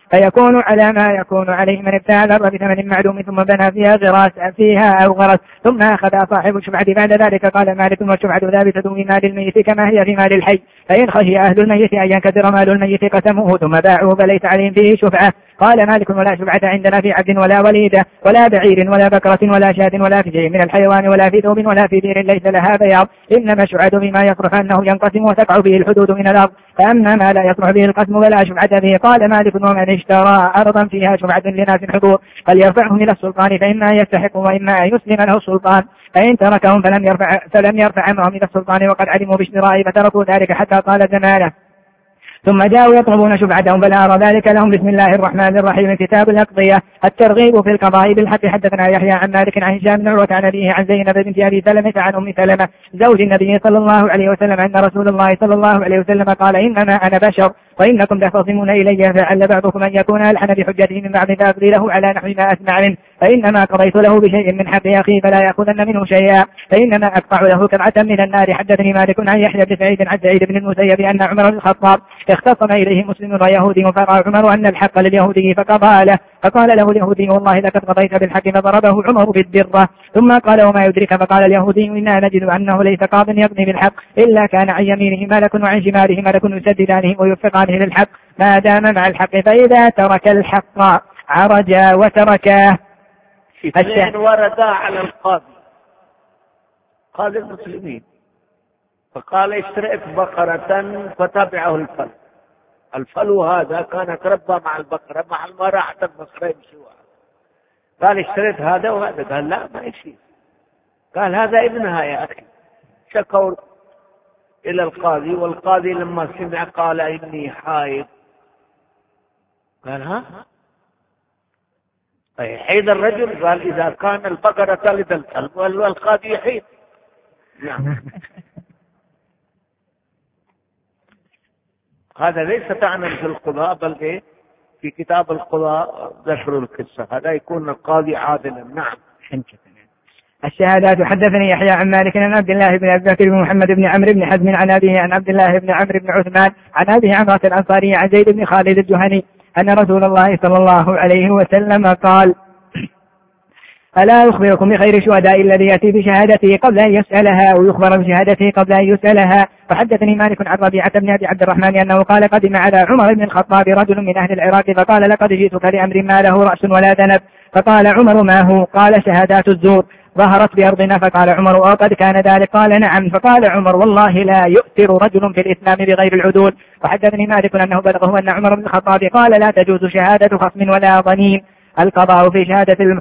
فيكون على ما يكون عليه من ابتاع الأرض بثمن معلوم ثم بنى فيها أو غرس ثم أخذ صاحب الشفعة بعد ذلك. قال مالك والشفعة ثابتة في مال الميت كما هي في مال الحي، فإن خشي أهل الميت أن ينكسر مال الميت قسموه ثم باعوه فليس عليهم فيه شفعة. قال مالك ولا شفعة عندنا في عبد ولا وليدة ولا بعير ولا بكرة ولا شاة ولا في شيء من الحيوان ولا في ثوب ولا في دير ليس لها بياض، إنما الشفعة بما يصرف أنه ينقسم وتقع به الحدود من الأرض، فأما ما لا يصرف به القسم فلا شفعة به. قال مالك ومن اشترى أرضا فيها شفعة لناس حضور فليرفعه إلى السلطان فإما يستحق وإما يسلم له السلطان، فإن تركهم فلم يرفع أمرهم إلى السلطان وقد علموا باشترائه فتركوا ذلك حتى طال زمانه ثم جاءوا يطلبون شفعتهم فلا أرى ذلك لهم. بسم الله الرحمن الرحيم. كتاب الأقضية. الترغيب في القضاء بالحق. حدثنا يحيى عن مالك عن هشام بن عروة عن أبيه عن زينب بنت أبي سلمة عن أم سلمة زوج النبي صلى الله عليه وسلم أن رسول الله صلى الله عليه وسلم قال إنما أنا بشر وإنكم تختصمون إلي فعل بعضكم أن يكون ألحن بحجته من بعض فأقضي له على نحو ما أسمع منه، فإنما قضيت له بشيء من حق أخيه فلا يأخذن منه شيئا فإنما أقطع له كبعة من النار. حدثني مالك عن يحيى بن سعيد عن سعيد بن المسيب أن عمر بن الخطاب اختصم إليه مسلم ويهودي فرأى عمر أن الحق لليهودي فقضى له، فقال له اليهودي والله لقد قضيت بالحق، فضربه عمر بالدرة ثم قال وما يدرك؟ فقال اليهودي إنا نجد أنه ليس قاض يقضي بالحق إلا كان عن يمينه ملك وعن شماله ملك يسددانه ويوفقانه للحق ما دام مع الحق، فإذا ترك الحق عرج وتركاه. اثنين وردا على القاضي قاضي المسلمين فقال اشتريت بقرة فتبعه الفلو هذا كان يتربى مع البقرة مع ما راحت البقرة يمشيوها، قال اشتريت هذا وهذا، قال لا ما يشي، قال هذا ابنها يا أخي. شكوا إلى القاضي والقاضي لما سمع قال إني حائض، قال ها يحيد الرجل؟ قال إذا كان البقرة تلد الكلب والقاضي يحيد. نعم. هذا ليس تعنى في القضاء بل إيه في كتاب القضاء ذكر القصة، هذا يكون القاضي عادلا. نعم. الشهادات. حدثني يحيى عن مالك عن عبد الله بن أبي بكر بن محمد بن عمرو بن حزم عن أبيه عن عبد الله بن عمرو بن عثمان عن أبيه عمرة الأنصاري عن زيد بن خالد الجهني أن رسول الله صلى الله عليه وسلم قال ألا أخبركم بخير الشهداء الذي يأتي بشهادته قبل أن يسألها ويخبر بشهادته قبل أن يسألها. وحدثني مالك عن ربيعة بن أبي عبد الرحمن أنه قال قدم على عمر بن الخطاب رجل من أهل العراق فقال لقد جئتك لأمر ما له رأس ولا ذنب، فقال عمر ما هو؟ قال شهادات الزور ظهرت بأرضنا. فقال عمر وقد كان ذلك؟ قال نعم. فقال عمر والله لا يؤثر رجل في الإسلام بغير العدول. وحدثني مالك أنه بلغه أن عمر بن الخطاب قال لا تجوز شهادة خصم ولا ضنين. القضاء في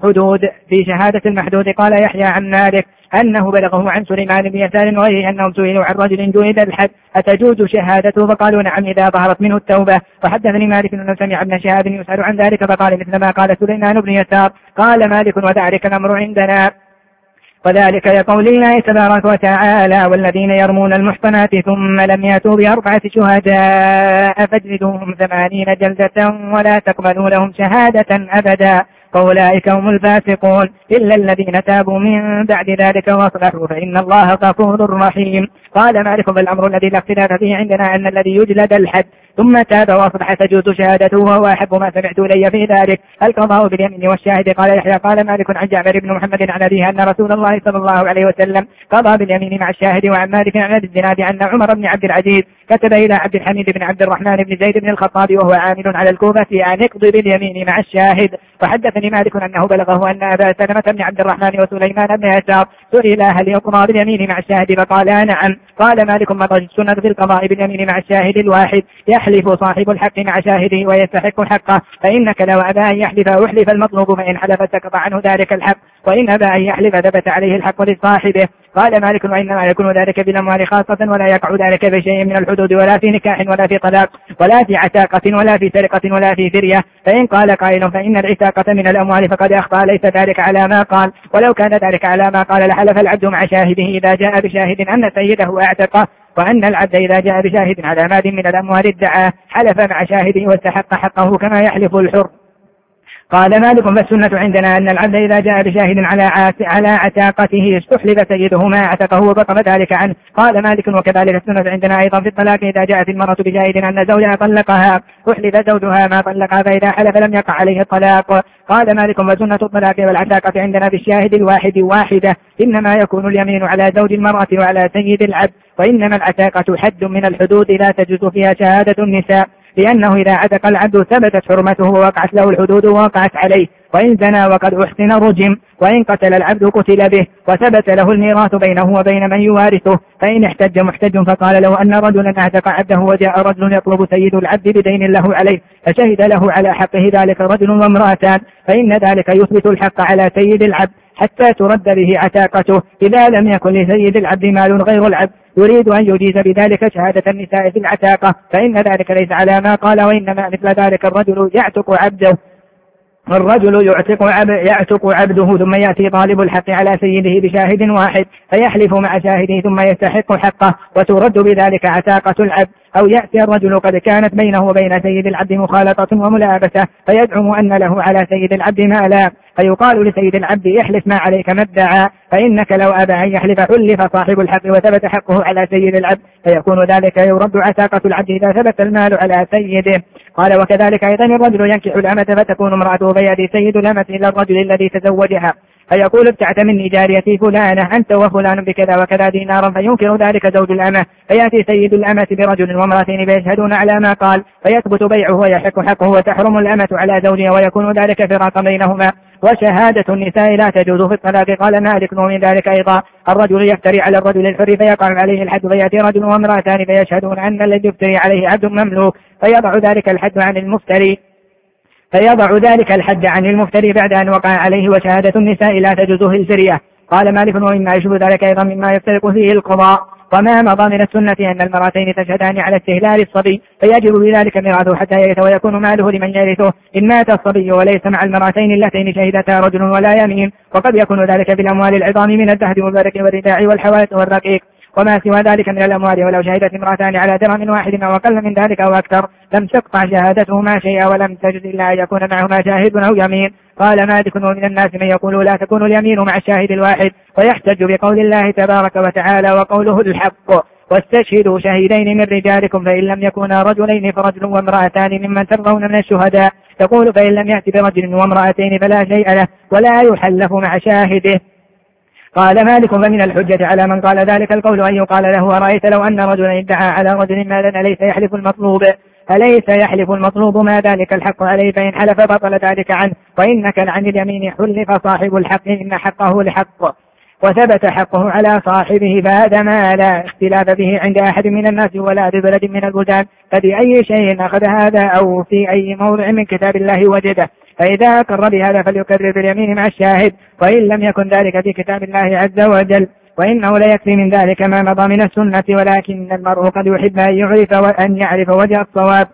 شهادة المحدود. قال يحيى عن مالك أنه بلغه عن سليمان بن يسار وغيره أنهم سئلوا عن رجل جلد الحد أتجوز شهادته؟ فقالوا نعم إذا ظهرت منه التوبة. وحدثني مالك أنه سمع ابن شهاب يسأل عن ذلك فقال مثل ما قال سليمان بن يسار. قال مالك وذلك الأمر عندنا وذلك لقول الله تبارك وتعالى والذين يرمون المحصنات ثم لم يأتوا بأربعة شهداء فاجلدوهم 80 جلدة ولا تقبلوا لهم شهادة أبدا فأولئك هم الفاسقون إلا الذين تابوا من بعد ذلك واصلحوا فإن الله غفور رحيم. قال مالك بالأمر الذي لا اختلاف فيه عندنا أن الذي يجلد الحد ثم تاب واصلح تجوز شهادته وهو أحب ما سمعت إلي في ذلك القضاء باليمين والشاهد. قال يحيى قال مالك عن جعفر بن محمد عن أبيه أن رسول الله صلى الله عليه وسلم قضى باليمين مع الشاهد. وعن مالك عن أبي الزناد أن عمر بن عبد العزيز كتب إلى عبد الحميد بن عبد الرحمن بن زيد بن الخطاب وهو عامل على الكوفة أن يقضي باليمين مع الشاهد. وحدثني مالك أنه بلغه أن أبا سلمة بن عبد الرحمن وسليمان بن يسار سئل هل يقضى باليمين مع الشاهد فقال نعم. قال مالك مضت السنة في القضاء باليمين مع الشاهد الواحد يحلف صاحب الحق مع شاهده ويستحق حقه، فإنك لو أبى أن يحلف أحلف المطلوب فإن حلف سقط عنه ذلك الحق وإن أبى أن يحلف ثبت عليه الحق لصاحبه. قال مالك وإنما يكون ذلك بالأموال خاصة ولا يقع ذلك بشيء من الحدود ولا في نكاح ولا في طلاق ولا في عتاقة ولا في سرقة ولا في فرية. فإن قال قائل فإن العتاقة من الأموال فقد أخطأ ليس ذلك على ما قال، ولو كان ذلك على ما قال لحلف العبد مع شاهده إذا جاء بشاهد أن سيده أعتقه، وأن العبد إذا جاء بشاهد على مال من الأموال ادعاه حلف مع شاهده واستحق حقه كما يحلف الحر. قال مالك فالسنة عندنا أن العبد إذا جاء بشاهد على عتاقته استحلف سيده ما اعتقه وبطل ذلك عنه. قال مالك وكذلك السنة عندنا أيضا في الطلاق إذا جاءت المرأة بشاهد أن زوجها طلقها أحلف زوجها ما طلقها فإذا حلف لم يقع عليه الطلاق. قال مالك وسنة الطلاق والعتاقة عندنا بالشاهد الواحد واحدة، إنما يكون اليمين على زوج المرأة وعلى سيد العبد، وإنما العتاقة حد من الحدود لا تجوز فيها شهادة النساء، لأنه إذا عتق العبد ثبتت حرمته ووقعت له الحدود ووقعت عليه، وإن زنى وقد أحسن رجم، وإن قتل العبد قتل به، وثبت له الميراث بينه وبين من يوارثه. فإن احتج محتج فقال له أن رجلا اعتق عبده وجاء رجل يطلب سيد العبد بدين له عليه فشهد له على حقه ذلك رجل وامرأتان، فإن ذلك يثبت الحق على سيد العبد حتى ترد به عتاقته إذا لم يكن لسيد العبد مال غير العبد يريد أن يجيز بذلك شهادة النساء في العتاقة، فإن ذلك ليس على ما قال، وإنما مثل ذلك الرجل يعتق عبده يعتق عبده ثم يأتي طالب الحق على سيده بشاهد واحد فيحلف مع شاهده ثم يستحق حقه وترد بذلك عتاقة العبد. أو يأتي الرجل قد كانت بينه وبين سيد العبد مخالطة وملابسة فيزعم أن له على سيد العبد مالا، فيقال لسيد العبد احلف ما عليك ما ادعى، فإنك لو أبى أن يحلف حلف صاحب الحق وثبت حقه على سيد العبد، فيكون ذلك يرد عتاقة العبد إذا ثبت المال على سيده. قال وكذلك أيضا الرجل ينكح الأمة فتكون امرأته فيأتي سيد الأمة إلى الرجل الذي تزوجها فيقول ابتعت مني جاريتي فلانة أنت وفلان بكذا وكذا دينارا، فينكر ذلك زوج الأمة، فيأتي سيد الأمة برجل وامرأتين فيشهدون على ما قال فيثبت بيعه ويحق حقه وتحرم الأمة على زوجها ويكون ذلك فراقا بينهما. وشهادة النساء لا تجوز في الطلاق. قال مالك ومن ذلك أيضا الرجل يفتري على الرجل الحر فيقع عليه الحد فيأتي رجل وامرأتان فيشهدون أن الذي يفتري عليه عبد مملوك فيضع ذلك الحد عن المفتري بعد أن وقع عليه. وشهادة النساء لا تجوز في الفرية. قال مالك ومما يشبه ذلك أيضا مما يفترق فيه القضاء. وما مضى من السنة أن المرأتين تشهدان على استهلال الصبي فيجب بذلك ميراثه حتى يرث ويكون ماله لمن يرثه إن مات الصبي وليس مع المرأتين اللتين شهدتا رجل ولا يمين، وقد يكون ذلك بالأموال العظام من الذهب والورق والرداء والحوائط والرقيق وما سوى ذلك من الأموال. ولو شهدت امرأتان على درهم واحد أو أقل من ذلك أو أكثر لم تقطع شهادتهما شيئا ولم تجد إلا أن يكون معهما شاهد أو يمين. قال مالك ومن الناس من يقول لا تكون اليمين مع الشاهد الواحد ويحتج بقول الله تبارك وتعالى وقوله الحق واستشهدوا شهيدين من رجالكم فإن لم يكونا رجلين فرجل وامرأتان ممن ترضون من الشهداء. يقول فإن لم يأت برجل وامرأتين فلا شيء له ولا يحلف مع شاهده. قال مالك فمن الحجة على من قال ذلك القول أن يقال له أرأيت لو أن رجلا ادعى على رجل مالا أليس يحلف المطلوب ما ذلك الحق عليه فإن حلف بطل ذلك عنه. وإنك عن اليمين حلف صاحب الحق إن حقه لحق وثبت حقه على صاحبه فهذا ما لا اختلاف به عند أحد من الناس ولا ببلد من البلدان. فبأي شيء أخذ هذا أو في أي موضع من كتاب الله وجده، فإذا أقر بهذا فليكرر باليمين مع الشاهد وإن لم يكن ذلك في كتاب الله عز وجل. وإنه لا يكفي من ذلك ما مضى من السنة ولكن المرء قد يحب أن يعرف وجه الصواب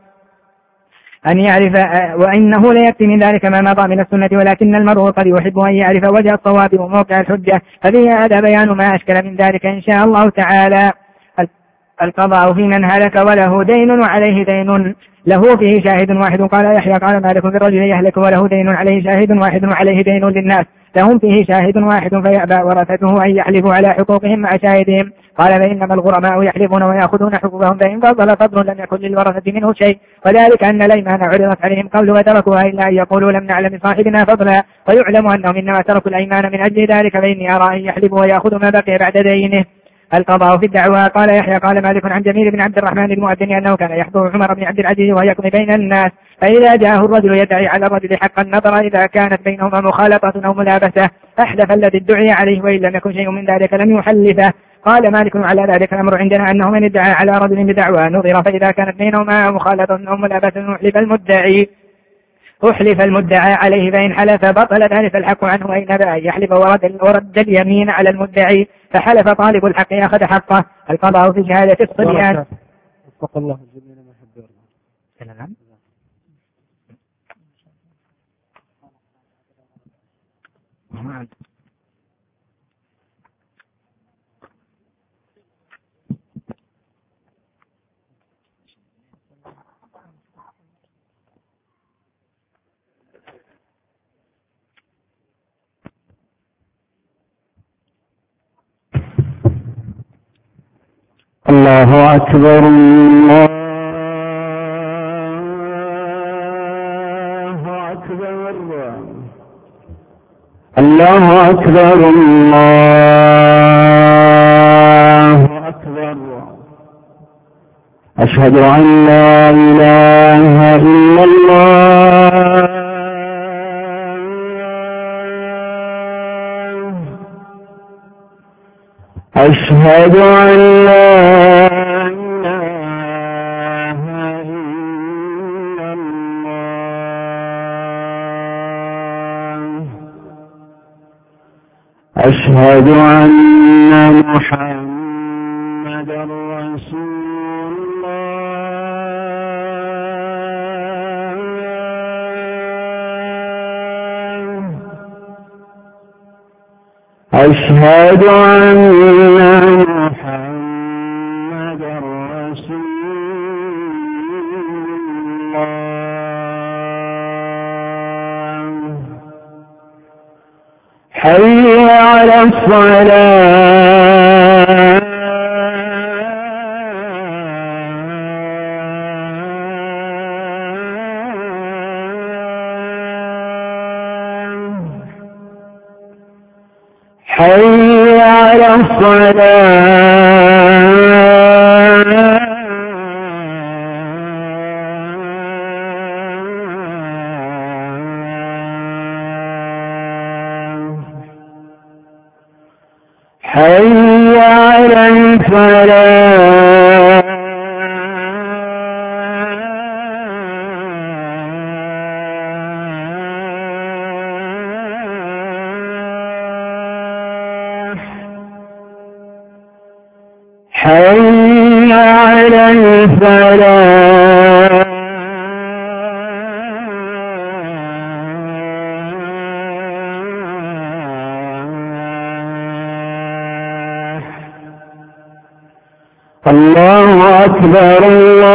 وإنه لا يكفي من ذلك ما مضى من السنة ولكن المرء قد يحب أن يعرف وجه الصواب وموقع الحجة، ففي هذا بيان ما أشكل من ذلك إن شاء الله تعالى. القضاء في من هلك وله دين وعليه دين له فيه شاهد واحد. قال يحيى قال مالك في الرجل يهلك وله دين عليه شاهد واحد وعليه دين للناس لهم فيه شاهد واحد فيأبى ورثته أن يحلفوا على حقوقهم مع شاهدهم. قال فإنما الغرماء يحلفون ويأخذون حقوقهم فإن فضل لم يكن للورثة منه شيء، وذلك أن الأيمان عرضت عليهم قبل وتركوها إلا أن يقولوا لم نعلم صاحبنا فضلا، ويعلم أنهم إنما تركوا الأيمان من أجل ذلك، فإني أرى أن يحلفوا ويأخذوا ما بقي بعد دينه. القضاء في الدعوى. قال يحيى قال مالك عن جميل بن عبد الرحمن المؤذن أنه كان يحضر عمر بن عبد العزيز ويقضي بين الناس، فإذا جاءه الرجل يدعي على الرجل حق النظر إذا كانت بينهما مخالطة أو ملابسة أحلف الذي ادعي عليه وإن لم يكن شيء من ذلك لم يحلفه. قال مالك على ذلك الأمر عندنا أنه من ادعى على رجل بدعوى نظر فإذا كانت بينهما مخالطة أو ملابسة أحلف المدعى عليه فإن حلف بطل ذلك الحق عنه وإن أبى يحلف ورد اليمين على المدعي فحلف طالب الحق أخذ حقه. القضاء في شهادة الصبيان. وفق الله الجميع ما يحب الله. الله أكبر الله أكبر الله أكبر الله أكبر أشهد أن لا إله إلا الله أشهد أن لا إله إلا الله أشهد أن محمدا رسول الله أشهد أن محمدا رسول الله حي على الصلاة حي على الصلاة حي على الفلاح حي على الفلاح الله أكبر الله